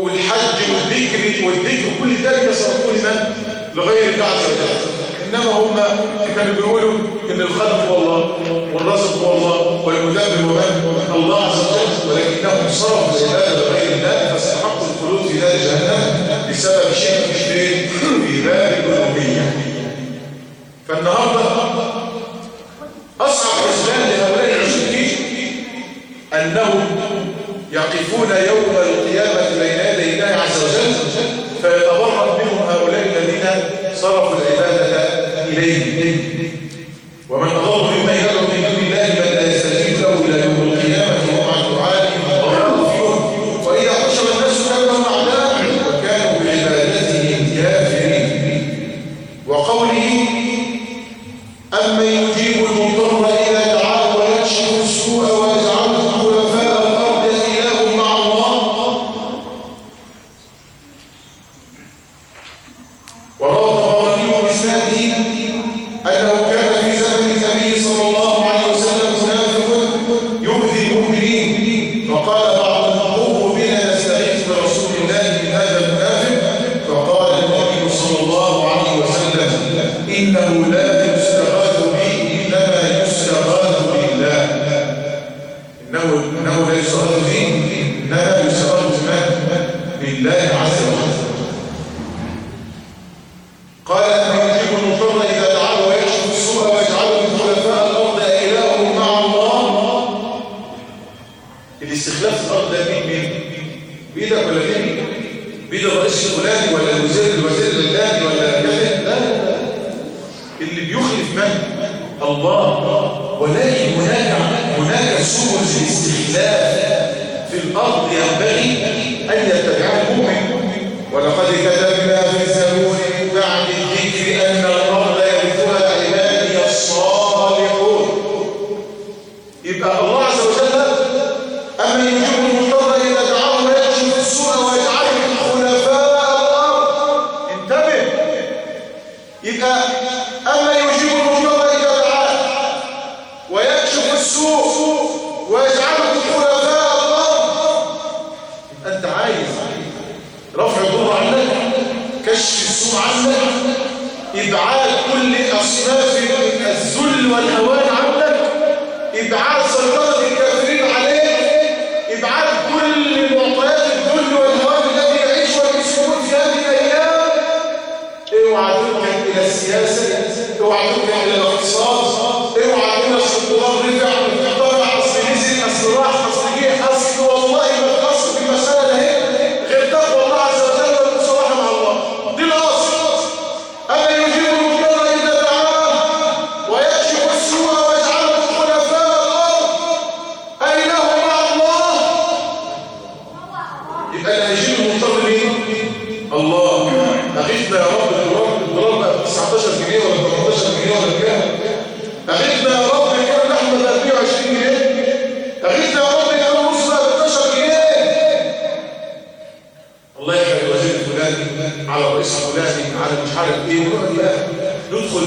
والحج والذكر كل ذلك صرفوه لمن؟ لغير الله عز وجل. إنما هم هم كانوا بيقولوا ان الخالق هو الله والرازق هو الله والمدبر هو الله عز وجل، ولكنهم صرفوا العباده لغير الله فاستحقوا الخلود في نار جهنم بسبب شرك في باب الالوهيه. فالنهارده اصعب رسالة لهؤلاء المشركين انهم يقفون يوم القيامه بين يدي الله عز وجل فيتبرأ منهم هؤلاء الذين صرفوا العبادة إليه. ومن أضل ممن يدعو من دون الله من لا يستجيب له إلى يوم القيامة وهم عن دعائهم غافلون وإذا حشر الناس كانوا أعداء وكانوا بعبادتهم كافرين. وقوله أمن يجيب المضطر إذا دعاه ويكشف السوء ويجعلكم خلفاء الأرض أإله مع الله. وروى الطبراني بإسناده أنه كان في زمن النبي صلى الله عليه وسلم منافق يؤذي المؤمنين، فقال بعضهم قوموا بنا نستغيث برسول الله من هذا المنافق، فقال النبي صلى الله عليه وسلم إنه لا يستغاث به إنما يستغاث بالله. إنه لا يستغاث به إنما يستغاث بالله عز وجل. قال أن يجيب المضطر إذا دعاه ويكشف السوء ويجعلكم خلفاء الأرض أإله مع الله. الاستخلاف في الأرض ده مين؟ بإيدك ولا مين؟ بإيد الرئيس الفلاني ولا الوزير الفلاني ولا كذا؟ لا، اللي بيخلف من؟ الله. ولكن هناك سبل الاستخلاف في الأرض ينبغي أن يتبعها المؤمن. ولقد كتبنا في الزبور من بعد الذكر أن الأرض يرثها عبادي الصالحون. يبقى الله عز وجل أما يجيب المضطر إذا دعاه ويكشف السوء ويجعلكم خلفاء الأرض. انتبه، يبقى أما يجيب المضطر إذا دعاه ويكشف السوء ويجعلكم خلفاء الأرض. أنت عايز رفع الضر عنك، كشف السوء عنك، إبعاد كل أصناف الذل والهوان عنك، إبعاد سيطرة الكافرين عليك، إبعاد كل معطيات الذل والهوان الذي يعيش والمسلمون في هذه الأيام. اوعى تركن إلى السياسة، اوعى تركن إلى الاقتصاد، اوعى تقول أصل الدولار رفع وارتفع، أصل نزل، أصل راح، أصل جه، أصل والله ما الأصل في المسألة ده غير تقوى الله عز وجل والمصالحة مع الله. دي الأصل. أما يجيب المضطر إذا دعاه ويكشف السوء ويجعلكم خلفاء الأرض أإله مع الله. يبقى اللي هيجيب المضطر مين؟ الله. أغثنا يا رب، الدولار بقى ب 19 جنيه ولا 18 جنيه ولا كام؟ أغثنا يا رب كان اللحمة بقى ب 120 جنيه. أغثنا يا رب كان النص بقى ب 12 جنيه. الله يحفظ الوزير الفلاني على الرئيس الفلاني على مش عارف ايه. ندخل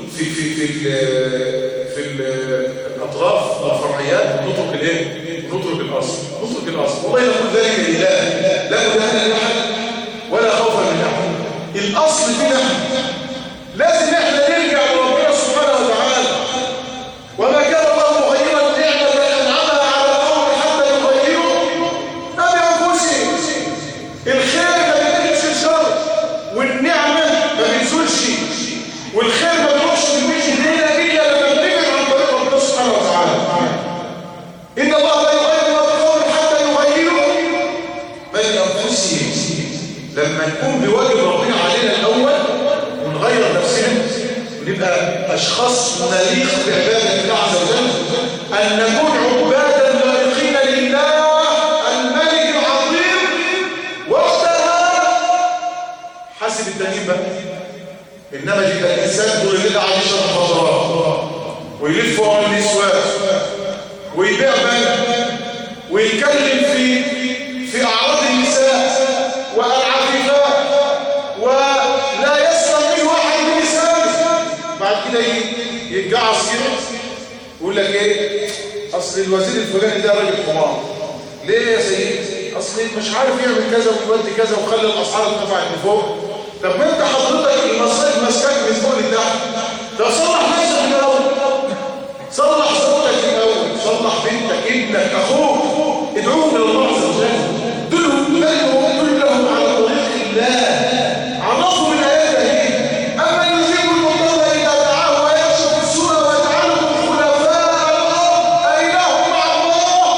في الاطراف والفرعيات ونترك الايه؟ ونترك الاصل. والله نقول ذلك لله لا مدهن لاحد ولا خوفا من احد. الاصل فينا لازم احنا نرجع لربنا سبحانه وتعالى. وما كان الله مغيرا نعمه انعمها على قوم حتى يغيروا ما بانفسهم. الخير ما بيجيبش الشر، والنعمه ما بتزولش، والخير ما بيروحش من ايدينا الا لما بنبعد عن طريق ربنا سبحانه وتعالى. ان الله لا يغير ما بقوم حتى يغيروا ما بانفسهم. لما نقوم بواجب ربنا علينا الاول ونغير نفسنا ونبقى اشخاص نليق بعباده الله عز وجل، ان نكون عبادا لائقين لله الملك العظيم. وقتها حاسب التانيين بقى. انما يبقى الانسان دول اللي قاعد يشرب مخدرات ويلف ورا النسوان ويبيع بنات ويتكلم في اعراض النساء والعفيفات ولا يسلم منه واحد من نسائه. بعد كده يتجعص كده ويقول لك ايه؟ اصل الوزير الفلاني ده راجل حمار. ليه يا سيدي؟ اصل مش عارف يعمل كذا ويودي كذا وخلي الاسعار ترفع لفوق. طب ما انت حضرتك المصاريف ماسكاك من فوق لتحت، طب صلح نفسك الاول، صلح زوجتك الاول، صلح بنتك، ابنك، اخوك، ادعوهم الى الله عز وجل، دلهم على طريق الله، عرفهم الايات اهي. اما يجيب المضطر اذا دعاه ويكشف السوء ويجعلكم خلفاء الارض أإله مع الله.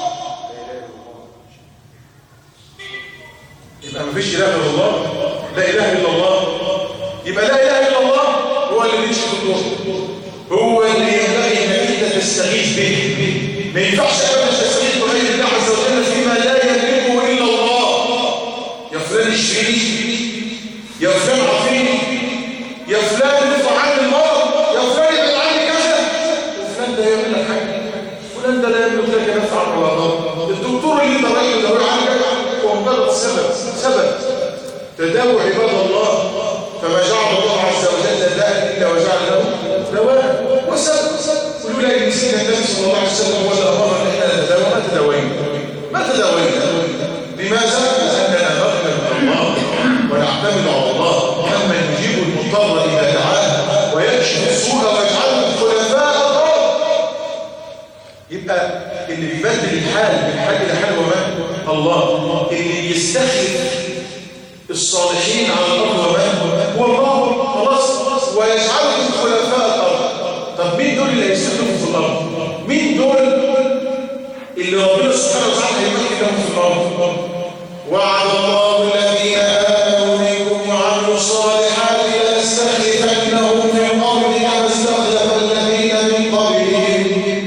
يبقى مفيش اله الا الله، لا اله الا الله. يبقى لا اله الا الله هو اللي بيكشف الضر، هو اللي ينبغي انك انت تستغيث به. ما ينفعش ابدا تستغيث بغير الله عز وجل فيما لا يملكه الا الله. يا فلان اشفيني، يا فلان عافيني، يا فلان ارفع عني المرض، يا فلان ابعد عني كذا. وفلان ده يعمل لك حاجه، فلان ده لا يملك لك نفعا ولا ضرا. الدكتور اللي انت رايح تداوي عنك هو مجرد سبب تداوي عباد الله. فما جعل الله عز وجل داء الا وجعل له دواء وسبب. ولولا ان سيدنا النبي صلى الله عليه وسلم هو اللي امرنا ان احنا نتداوى ما تداوينا. لماذا؟ لاننا نقبل من الله ونعتمد على الله، اما يجيب المضطر اذا دعاه ويكشف السوء ويجعلهم خلفاء الارض. يبقى اللي بيبدل الحال من حال الى حال ومن الله، اللي يستخلف الصالحين على الارض ومن هو الله. خلاص ويجعلهم خلفاء الارض. طب مين دول اللي هيستخلفوا في الارض؟ مين دول اللي ربنا سبحانه وتعالى هيمكن لهم في الارض؟ وعد الله الذين امنوا منكم وعملوا الصالحات ليستخلفنهم في الارض كما استخلف الذين من قبلهم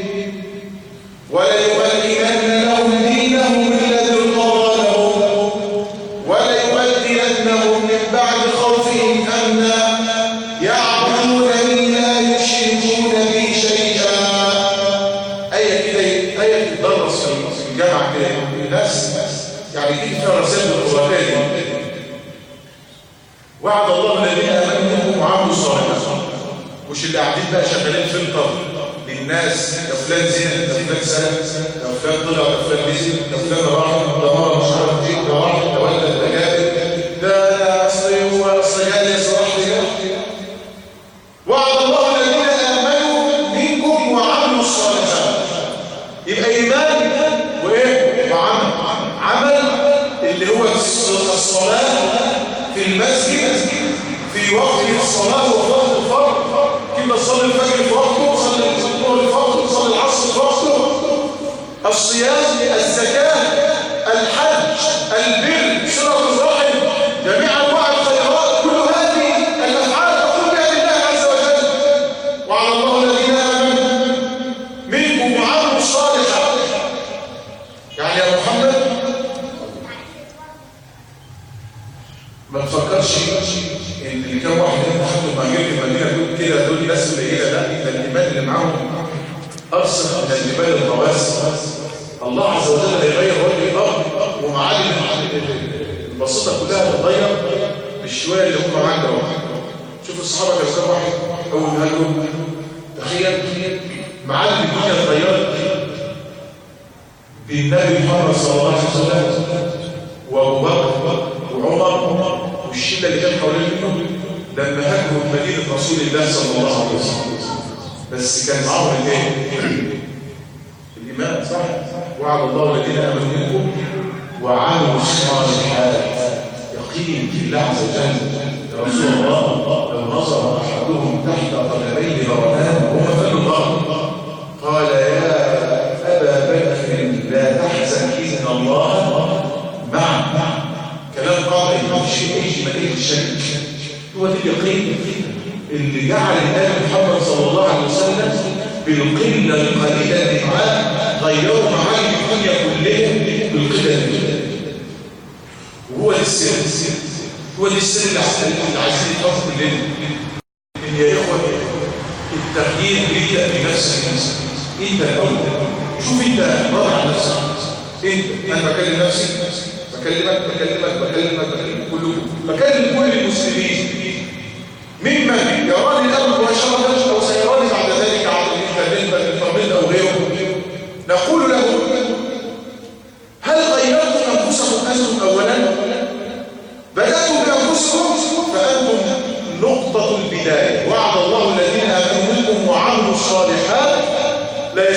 وليمكنن لهم دينهم الذي ارتضى لهم وليبدلنهم من بعد خوفهم امنا يعبدونني لا يشركون بي شيئا. آية تدرس في الجامعة كده الناس يعني دي فيها رسائل القرآن. وعد الله الذين آمنوا منكم وعملوا الصالحات. مش اللي قاعدين بقى شغالين فلتر للناس، ده فلان زين، ده فلان سلم، ده فلان طلع، ده فلان نزل، ده فلان راح، ده مرة مش عارف ايه، ده راح، ده ولد، ده جاب، ده اصل جالس راح. وعد الله الذين آمنوا منكم وعملوا الصالحات. يبقى إيمان وإيه؟ وعمل. عمل اللي هو الصلاة في المسجد في وقت الصلاة وفي وقت الفرض. كيف تصلي الفجر في وقته، تصلي الظهر في وقته، تصلي العصر في وقته. الصيام، الزكاة، الحج، البر، صلة الرحم، جميع أنواع الخيرات، كل هذه الأفعال تقوم بها لله عز وجل. وعلى الله الذين آمنوا منكم وعملوا الصالحات. يعني يا محمد ما تفكرش ان اللي كان واحد منهم حطوا مهاجر في المدينه دول كده دول ناس قليله. لا، ده الجبال اللي معاهم ارسخ من الجبال الرواسي. الله عز وجل هيغير وجه الارض ومعالم البسيطه كلها هتتغير بالشويه اللي هم معاك دول. شوف الصحابه كانوا كام واحد اول ما هاجروا، تخيل معالم الدنيا اتغيرت بالنبي محمد صلى الله عليه وسلم وابو بكر وعمر والشله اللي كانت حوالين منهم لما هاجروا مدينه رسول الله صلى الله عليه وسلم. بس كان معاهم الايه؟ الايمان. صح؟ وعد الله الذين امنوا منكم وعملوا الصالحات. يقين في الله عز وجل. يا رسول الله لو نظر احدهم تحت قدميه لرآه وهم في الارض قال يا ابا بكر لا تحزن ان الله معنا. كلام قاطع مفيش اي مدينه الشك. هو ده اليقين اللي جعل النبي محمد صلى الله عليه وسلم بالقله القليله اللي معاه غيروا معاني الدنيا كلها بالقله دي. وهو ده السر، هو ده السر اللي عايزين نفهم كلنا. ان يا اخوه التغيير بيبدا بنفسك انت الاول. شوف انت راضي عن نفسك. انت انا بكلم نفسي، بكلمك كلكم، بكلم كل المسلمين ممن يراني الامر مباشره او سيراني بعد ذلك على الانترنت او غيره. نقول له هل غيرتم انفسكم انتم اولا؟ بداتوا بانفسكم فانتم نقطه البدايه. وعد الله الذين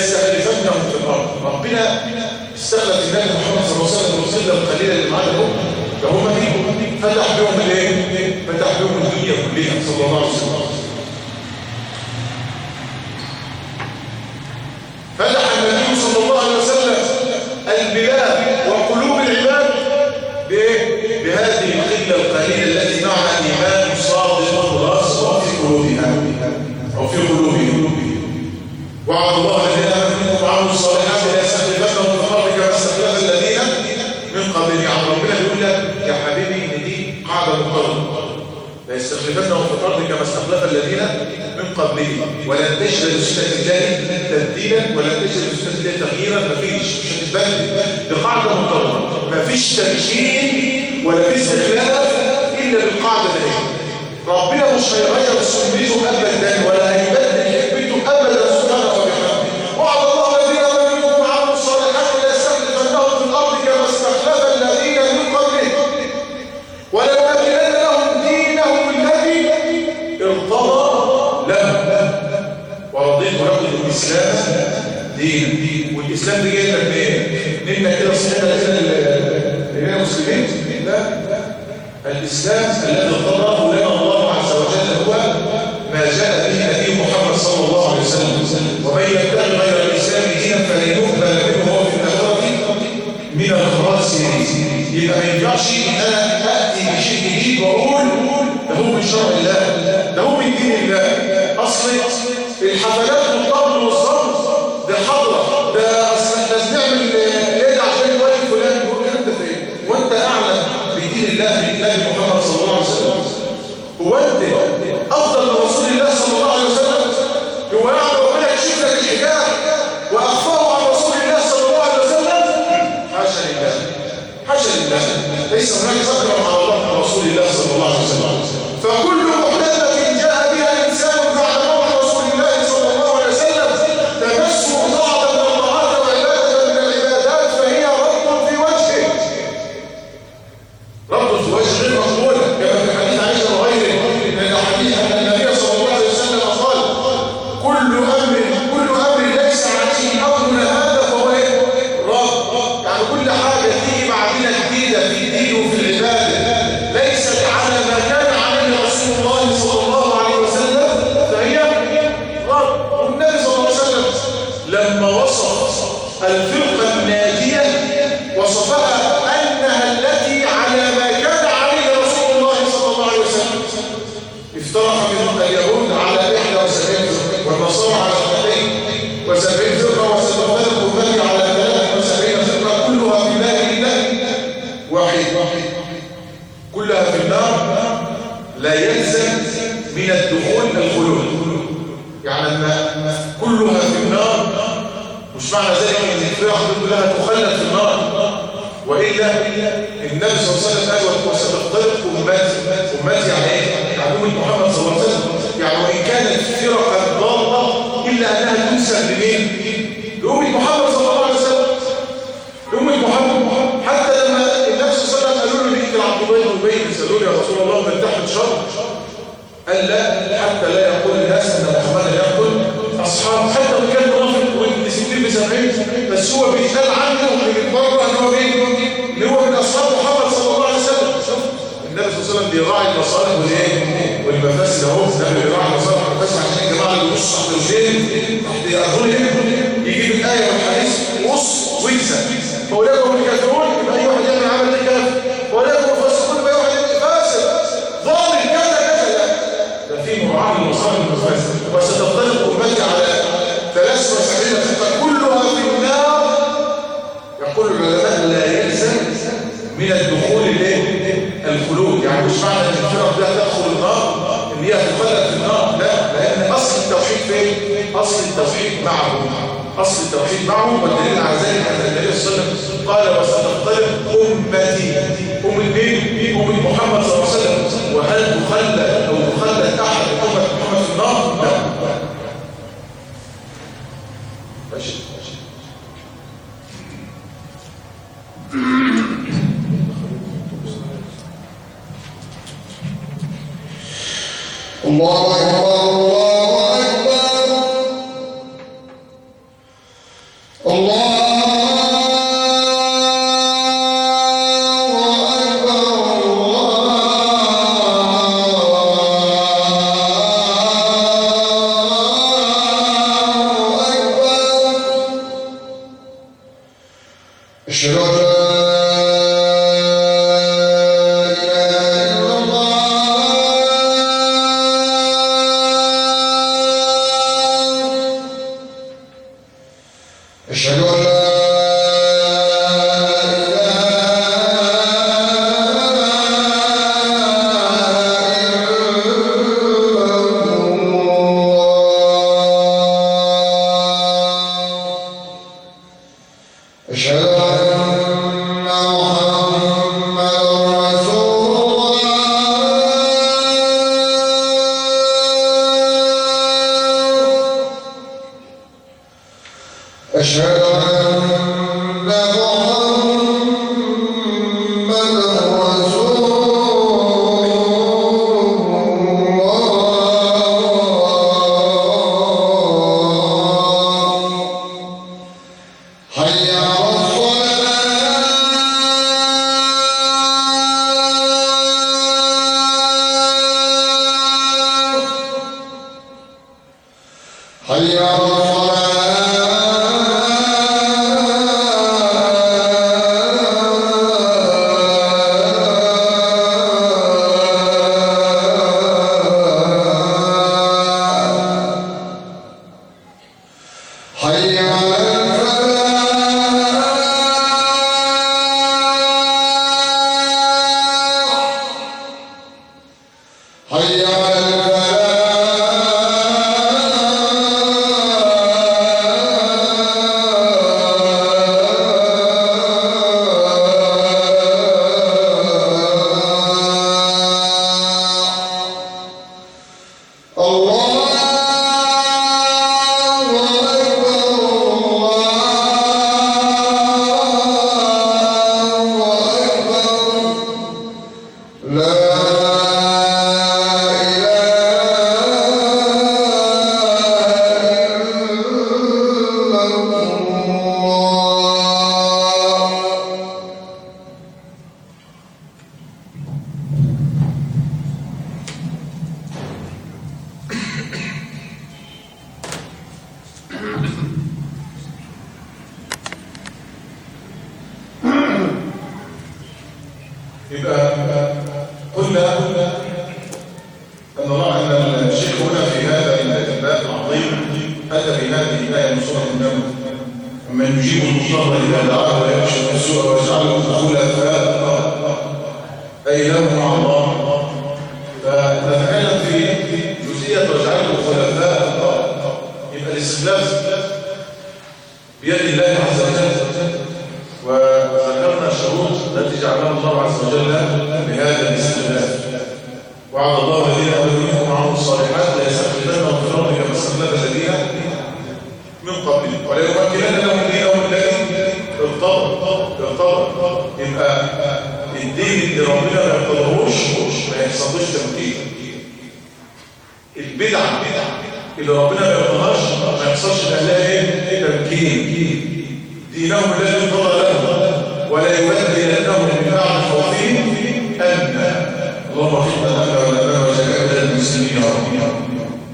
يستخلفنهم في الارض. ربنا استخلف النبي محمد صلى الله عليه وسلم والسله القليله اللي معاه ده هم دي فتح بهم الايه؟ فتح بهم الدنيا كلها صلى الله عليه وسلم. فتح النبي صلى الله عليه وسلم البلاد وقلوب العباد بهذه القله القليله التي معها ايمان صادق وراسخ في قلوبها او في قلوبهم. وعد الله الذين امنوا منكم وعملوا الصالحات ليستخلفنهم في الارض كما استخلف الذين من قبلهم. يعني ربنا بيقول لك يا حبيبي ان دي قاعده مقرره، ليستخلفنهم في الارض كما استخلف الذين من قبلهم ولن تجد لسنه الله تبديلا ولن تجد لسنه الله تغييرا. مفيش، مش هتتبدل، دي قاعده مقرره، مفيش تمكين ولا في استخلاف الا بالقاعده دي. ربنا مش هيغير سنته ابدا ولا هيبدل حكمته ابدا سبحانه وتعالى. وعد الله الذين امنوا منكم وعملوا الصالحات ليستخلفنهم في الارض كما استخلف الذين من قبلهم وليمكنن لهم دينهم الذي ارتضى لهم ورضيت لكم الاسلام دين. والاسلام دي جاي لك منين؟ نمنا كده صحينا لنا مسلمين؟ لا، الإسلام الذي ارتضاه لنا الله عز وجل هو ما جاء به نبي محمد صلى الله عليه وسلم. ومن يبتغي غير الإسلام دينا فلن يقبل منه وهو في الآخرة من الخاسرين. يبقى ما ينفعش إن أنا آتي بشيء جديد وأقول ده هو من شرع الله، ده هو من دين الله. أصل الحفلات والطبل والصمت ده حضرة، ده أصل احنا بنعمل ليه عشان الوالد فلان يقول الكلام ده فين؟ وأنت أعلم بدين الله من النبي محمد صلى الله عليه وسلم؟ هو أنت أفضل من رسول الله صلى الله عليه وسلم؟ هو يعلم ربنا يكشف لك الحجاب وأخفاه عن رسول الله صلى الله عليه وسلم؟ حاشا لله، حاشا لله، ليس هناك أكرم على الله من رسول الله صلى الله عليه وسلم. فكل محدثة جاء بها إنسان بعد موت رسول الله صلى الله عليه وسلم تمس طاعة من الطاعات وعبادة من العبادات فهي رد في وجهه، رد في وجه غير مقبولة، كما في حديث عائشة وغيره من الأحاديث أن النبي صلى الله عليه وسلم قال كل أمر ليس عليه أمرنا هذا فهو إيه؟ رد. يعني كل حاجة تيجي بعدنا جديدة في الدين وفي العبادة ليست على ما كان عليه رسول الله صلى الله عليه وسلم فهي رد. والنبي صلى الله عليه وسلم لما وصف الفرقة الناجية وصفها أنها التي على ما كان عليه رسول الله صلى الله عليه وسلم. افترق منهم اليهود على 71 فرقة والنصارى على 72 فرقة وستفترق أمتي على 73 فرقة كلها في نار الله واحد، كلها في النار لا يلزم من الدخول الخلود. يعني أن كلها في النار مش معنى ذلك ان الفرق كلها تخلد في النار، والا النبي صلى الله عليه وسلم قال وستفترق امتي يعني ايه؟ يعني امه محمد صلى الله عليه وسلم. يعني وان كانت فرقا ضاله الا انها تنسب لمين؟ لامه محمد صلى الله عليه وسلم، لامه محمد. حتى لما النبي صلى الله عليه وسلم قالوا له ليك عبد الله بن ابي سالوا يا رسول الله من تحت شر، قال لا حتى لا يقول الناس ان محمدا يقتل اصحاب، حتى لو كان رافض وابن 60 ب70 بس هو بيتقال عنه من بره ان هو اللي هو من اصحاب محمد صلى الله عليه وسلم. النبي صلى الله عليه وسلم بيراعي المصالح والايه والمفاسد اهو. النبي بيراعي المصالح والمفاسد عشان الجماعه اللي بيبصوا تحت رجلين تحت ارجلهم يجيب الايه والحديث وص ويكسب. فاولئك هم الكافرون، يبقى اي واحد يعمل عمل ده كافر. واولئك هم الفاسقون، يبقى اي واحد يعمل فاسد ظالم كذا كذا. ده في مراعاه للمصالح والمفاسد. وستفترق امتي على 73 فرقه كلها في النار. يقول العلماء لا يلزم من الدخول الخلود. يعني مش معنى ان الفرق ده تدخل النار ان هي تخلد في النار، لا، لان اصل التوحيد فين؟ اصل التوحيد معه، اصل التوحيد معه. والدليل على ذلك ان النبي صلى الله عليه وسلم قال وستفترق امتي. مين؟ امه محمد صلى الله عليه وسلم. وهل تخلد او تخلد احد امه محمد في النار؟ لا. ماشي. الله أكبر الله أكبر أشهد أن محمدا رسول الله. حي على الصلاة. حي على حي على الفلاح. حي على الفلاح. الله يبقى قلنا أن الشيخ هنا في هذا الباب العظيم أتى بهذه الآية من سورة النمل: من يجيب المضطر إذا دعاه ويكشف السوء ويجعله خلفاء الأرض، أي له مع الله. فنتكلم في جزئية ويجعله خلفاء الأرض. يبقى الاستخلاف بيد الله عز وجل، وذكرنا الشروط التي جعلها الله عز وجل بهذا الاستخلاف. وعد الله الذين امنوا منكم وعملوا الصالحات ليستخلفنهم في الارض كما استخلف الذين من قبلهم وليمكنن لهم دينهم الذي ارتضى. يبقى الدين اللي ربنا ما يرتضيهوش ما يحصلوش تمكين. البدعه اللي ربنا ما يرتضاهاش ما يحصلش لها تمكين. دينهم الذي ارتضى لهم ولا يبدلنهم من بعد خوفهم امنا. اللهم اغفر لنا ولنا وجميع المسلمين يا رب.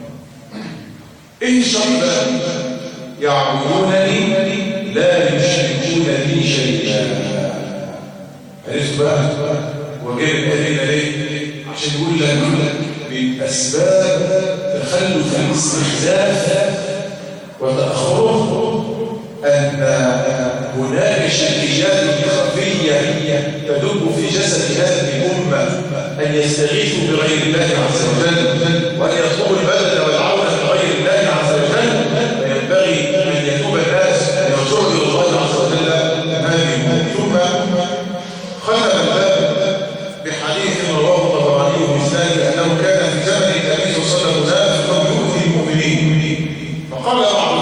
ان شاء يعبدونني لا يشركون بي شيئا. عرفت بقى وجايب الآية ليه؟ عشان يقول لك من اسباب تخلف الاستخلاف وتاخره أن هناك شركيات خفية تدب في جسد هذه الأمة أن يستغيثوا بغير الله عز وجل وأن يطلبوا المدد والعون بغير الله عز وجل. فينبغي أن يتوب الناس أن يرجعوا إلى الله عز وجل هذه الأمة. ثم ختم الباب بحديث رواه الطبراني ومسند أنه كان في زمن النبي صلى الله عليه وسلم منافقا يؤذي المؤمنين. فقال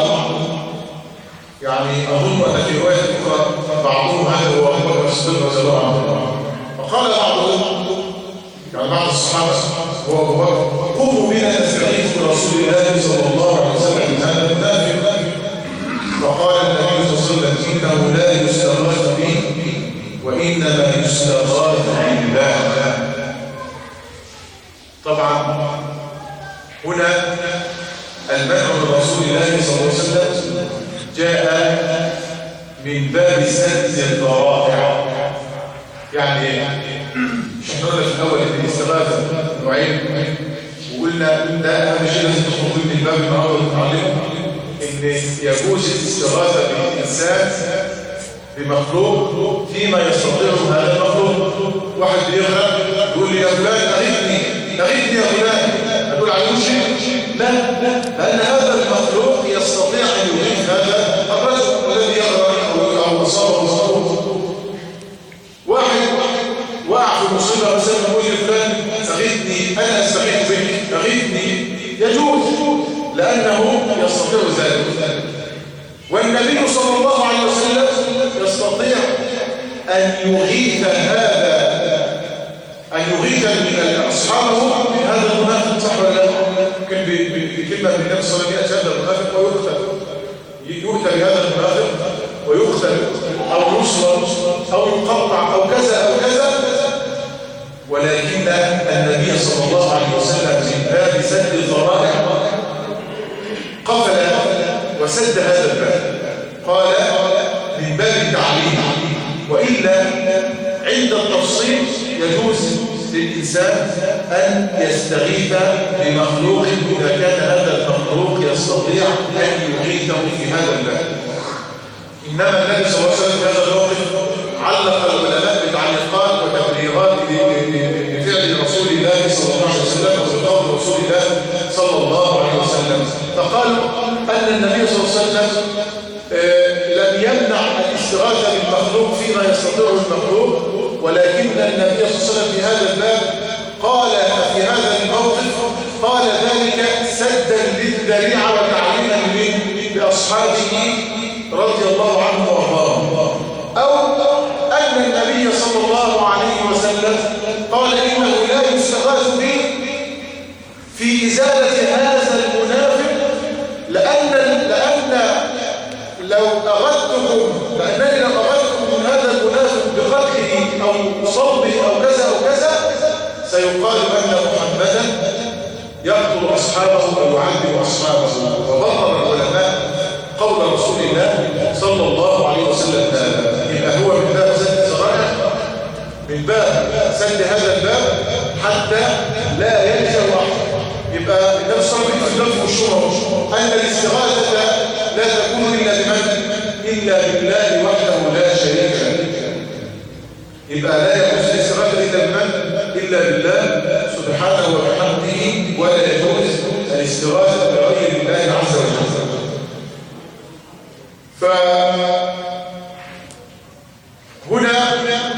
يعني أظن أن في رواية أخرى بعضهم هذا هو أبو بكر الصديق رضي الله عنه. فقال بعضهم يعني بعض الصحابة هو أبو بكر: قوموا بنا نستغيث برسول الله صلى الله عليه وسلم من هذا المنافق. فقال النبي صلى الله عليه وسلم: إنه لا يستغاث به وإنما يستغاث بالله. طبعا هنا المنع من رسول الله صلى الله عليه وسلم جاء من باب سد الذرائع. يعني مش احنا قلنا في الاول ان الاستغاثه نوعين، وقلنا ده اهم شيء لازم تخرج من الباب النهارده نتعلمه ان يجوز الاستغاثه بالانسان بمخلوق فيما يستطيعه هذا المخلوق. واحد بيغرق يقول لي: يا فلان اغثني يا فلان. هتقول عليه شيء؟ لا، لان هذا المخلوق يستطيع ان يغيث هذا الرجل الذي يغرق او اصابه مصروف. واحد وقع في مصيبه مثلا يقول لفلان: اغثني، انا استغيث بك، اغثني. يجوز لانه يستطيع ذلك. والنبي صلى الله عليه وسلم يستطيع أن يغيث من أصحابه من هذا المنافق، صح ولا لا؟ يمكن بكلمة من النبي صلى الله عليه وسلم هذا المنافق ويقتل بهذا المنافق ويقتل أو يصلب أو يقطع أو كذا أو كذا. ولكن النبي صلى الله عليه وسلم من باب سد الذرائع قفل وسد هذا الباب، قال من باب التعليم. وإلا عند التفصيل يجوز للإنسان أن يستغيث بمخلوق إذا كان هذا المخلوق يستطيع أن يغيثه في هذا الباب. إنما النبي صلى الله عليه وسلم في هذا الموقف علق العلماء بتعليقات وتبريرات بفعل رسول الله صلى الله عليه وسلم وبقول رسول الله صلى الله عليه وسلم، فقالوا أن النبي صلى الله عليه وسلم لم يمنع الاستغاثة بالمخلوق فيما يستطيعه المخلوق، ولكن النبي صلى الله عليه وسلم في هذا الباب قال في هذا الموقف قال ذلك سدا للذريعة وتعليما لأصحابه رضي الله عنه وارضاه. أو أن النبي صلى الله عليه وسلم قال إنه لا يستغاث به في إزالة هذا المنافق لأنني لو أغذتكم من هذا المنافق بقتله أو صلبه أو كذا أو كذا سيقال أن محمدا يقتل أصحابه ويعذب أصحابه. وبرر العلماء قول رسول الله صلى الله عليه وسلم يبقى هو من باب سد الذرائع، من باب سد هذا الباب حتى لا يلجأ أحد. يبقى النبي صلى الله عليه وسلم في الشرع أن الاستغاثة لا تكون إلا بمن؟ إلا بالله وحده لا شريك له. يبقى لا يجوز الاستغاثة إلا بمن؟ إلا بالله سبحانه وبحمده، ولا يجوز الاستغاثة بغير الله عز وجل. فهنا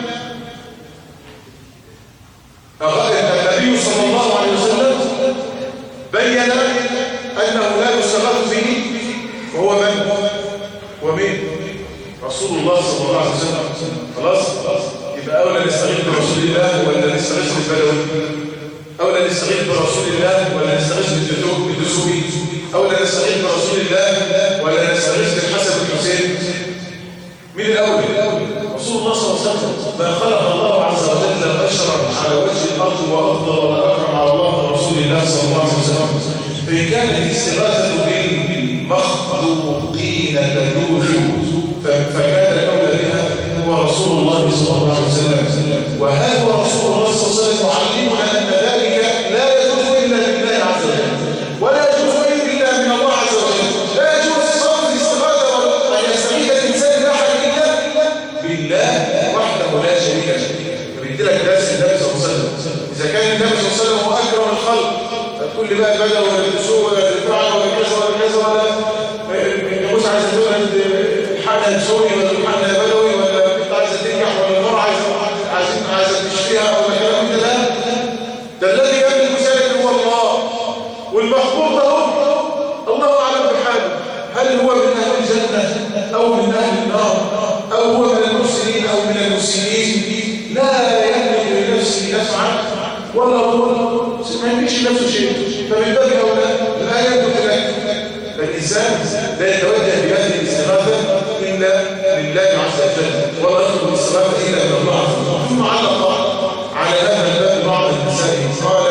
النبي صلى الله عليه وسلم بين أنه لا يستغاث به، وهو من؟ ومين؟ رسول الله صلى الله عليه وسلم. خلاص؟ يبقى أولا نستغيث برسول الله ولا نستغيث بالبدوي؟ أولا نستغيث برسول الله ولا نستغيث بالدسوقي؟ أولا نستغيث برسول الله ولا نستغيث بالحسن والحسين؟ من الأول؟ رسول الله صلى الله عليه وسلم. ما خلق الله عز وجل بشرا على وجه الأرض وأفضل وأكرم على الله رسول الله صلى الله عليه وسلم. فإن كانت الاستغاثة بالمخلوقين تجوز فكان الأولى بها هو رسول الله صلى الله عليه وسلم. وهذا رسول الله صلى الله عليه وسلم يعلمنا أن ذلك لا يجوز إلا بالله عز وجل، ولا يجوز إلا من الله عز وجل. لا يجوز صرف الاستغاثة أن يستغيث الإنسان بأحد إلا بالله وحده لا شريك له. فبيدي لك درس النبي صلى الله عليه وسلم. إذا كان النبي صلى الله عليه وسلم هو أكرم الخلق، هتقول لي بقى البدوي ولا الدسوق ولا الرفاعي ولا كذا ولا كذا ولا مش عايز تقول الحاله سوري ولا الحاله بدوي ولا انت عايزه تنجح ولا المرأة عايزه تشتيها ولا كلام من ده الذي يملك ذلك هو الله، والمخبوط ده الله اعلم بحاله، هل هو من اهل الجنه او من اهل النار او هو من المحسنين او من المسيئين؟ لا يملك لنفسه نفعا ولا ضرا، ما يملكش نفسه شيء. فمن باب اولى لا يملك لك. فالإنسان لا يتوجه بهذه الاستغاثة إلا لله عز وجل، ولا يطلب الاستغاثة إلا من الله عز وجل. ثم علق على هذا الباب بعض النساء قال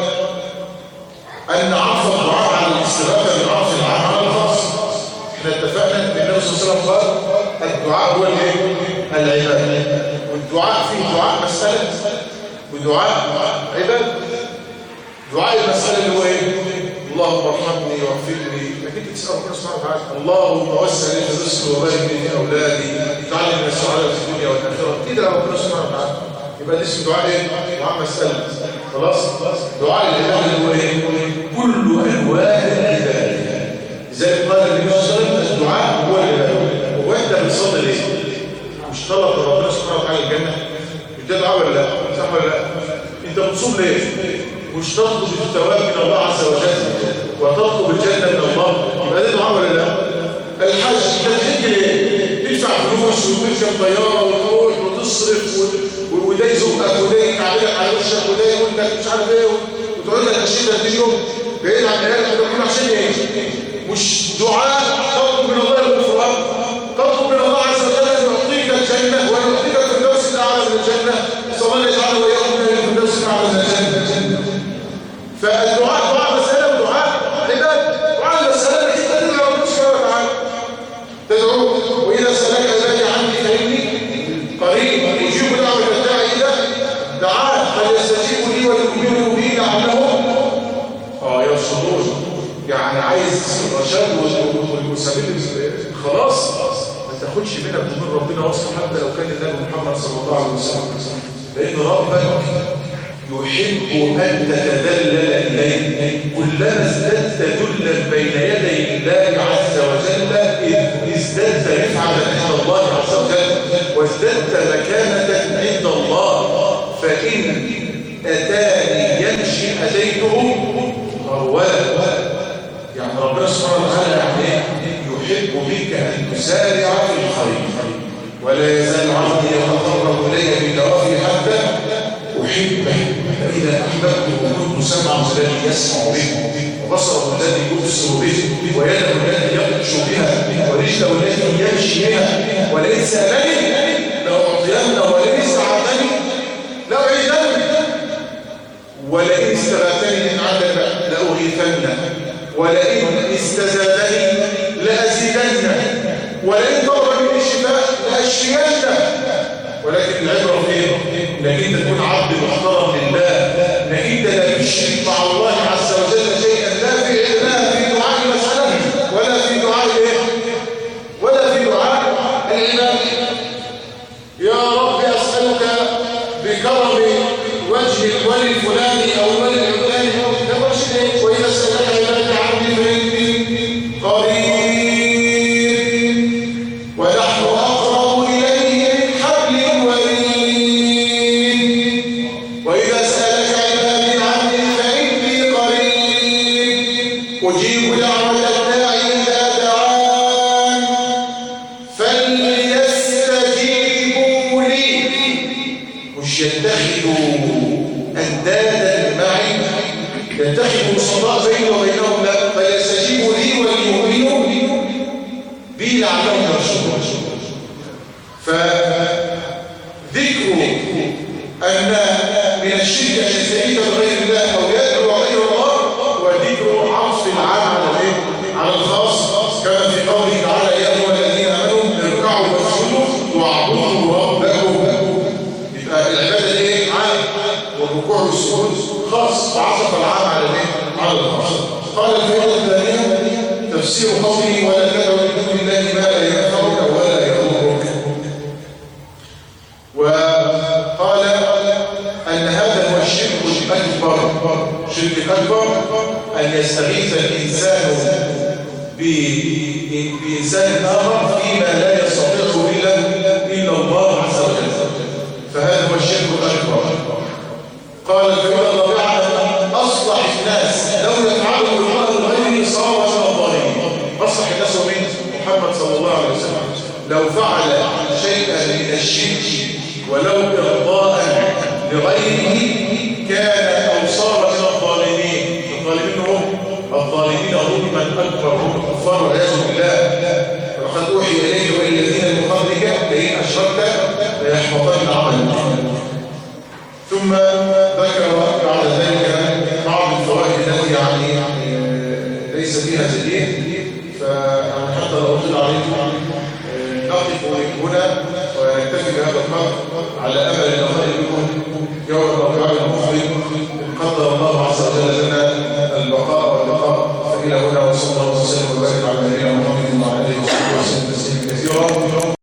أن عطف الدعاء على الاستغاثة من عطف العام على الخاص. احنا اتفقنا أن النبي صلى الله عليه وسلم قال الدعاء هو العبادة، والدعاء فيه دعاء مسألة ودعاء عبادة. دعاء المسألة اللي هو ايه؟ اللهم ارحمني واغفر لي، لكن تسأل ربنا سبحانه وتعالى اللهم وسع لي رزقي وبارك لي في اولادي اجعلني من السعداء في الدنيا والاخره. كده ربنا سبحانه وتعالى يبقى ده اسمه دعاء ايه؟ دعاء مسألة. خلاص؟ دعاء العبادة اللي هو ايه؟ كل انواع العبادة. لذلك قال النبي صلى الله عليه وسلم الدعاء هو العبادة. وانت بتصلي ليه؟ مش طلب ربنا سبحانه وتعالى الجنة؟ مش ده دعاء ولا لا؟ صح ولا لا؟ انت بتصوم ليه؟ مش تطلب الثواب من الله عز وجل وتطلب الجنة من الله، يبقى ده دعاء ولا لا؟ الحج فرش وتركب طياره وتروح وتصرف وده يزقك وده يعملك على وشك وده يقول لك مش عارف ايه وتقول لك الشتاء تجيهم بعيد عن عيالك ده كله عشان ايه؟ مش دعاء تطلب من الله الغفران، تطلب من الله عز وجل ان يعطيك الجنه ويعطيك الفردوس الاعلى من الجنه، صلى الله يجعله واياكم من الفردوس الاعلى من الجنه. فالدعاء دعاء مساله ودعاء عباد، دعاء المساله انك انت تدعو ربنا سبحانه وتعالى، تدعو واذا سالك عبادي عني فاني قريب اجيب دعوه الداعي اذا دعاه فليستجيبوا لي وليؤمنوا بي لعلهم يرشدون. يعني عايز رشاد والسبيل خلاص ما تاخدش منها بدون ربنا وصف، حتى لو كان النبي محمد صلى الله عليه وسلم، لان ربك يحب ان تتذلل اليه. كلما ازددت ذلا بين يدي الله عز وجل ازددت رفعه عند الله عز وجل وازددت مكانه عند الله. فان اتاني يمشي اتيته هرولا. يعني ربنا سبحانه وتعالى يحب منك ان تسارع في الخير، ولا يزال عبدي يتقرب الي بالنوافل حتى احبه، فاذا احببته كنت سمعه الذي يسمع به وبصره الذي يبصر به ويده التي يبطش بها ورجله التي يمشي بها. ولئن سالني لاعطينه ولئن استعاذني لاعيذنه ولئن استغاثني من عدل لاغيثنه ولئن استزادني لازيدنه ولئن طلب مني الشفاء لاشفينه. ولكن العبره فين؟ انك انت تكون عبد محترم لله، انك انت لا تشرك مع الله عز وجل شيئا، لا في دعاء المساله ولا في دعاء ايه؟ ولا في دعاء العباد. يا رب اسالك بكرم وجه الولي الفلاني او الولي العلاني او كذا، واذا سالك عبادي عني فاني قريب ونحن اقرب اليه من حبل الوريد. واذا سالك عبادي عني فاني قريب اجيب دعوه الداعي اذا دعان فليستجيبوا لي. مش يتخذوا اندادا معي، يتخذوا صداء بيني وبينهم، لا، فليستجيبوا لي وليؤمنوا بي لعلهم يرشدون. فذكر ان من الشرك ان يستعيذ بغير الله او يدعو غير الله وذكر عطف العام على الخاص، كما في قوله تعالى يا ايها الذين امنوا اركعوا واسجدوا واعبدوا ربكم. يبقى العباده ايه؟ عام، والركوع والسجود خاص، وعطف العام على الخاص. قال الفائده الثانيه تفسير قوله ولا تدعو من دون الله ما لا ينفعك ولا يضرك. وقال ان هذا هو الشرك الاكبر. الشرك الاكبر ان يستغيث الانسان بانسان اخر فيما لا يستطيعه الا الله عز وجل، فهذا هو الشرك الاكبر. قال الفائده الرابعه اصلح الناس لو يفعلوا الله غير صار من الظالمين. اصلح الناس من محمد صلى الله عليه وسلم لو فعل شيئا من الشرك ولو ارضاء لغيره كان او صار من الظالمين. الظالمين هم ظلما اكبر، هم الكفار والعياذ بالله. وقد اوحي اليك والى الذين من قبلك لئن اشركت ليحبطن عملك. ثم ذكر بعد ذلك بعض الفوائد التي يعني ليس فيها جديد، فحتى لو اطلع عليكم نقف هنا ونكتفي بهذا القدر على امل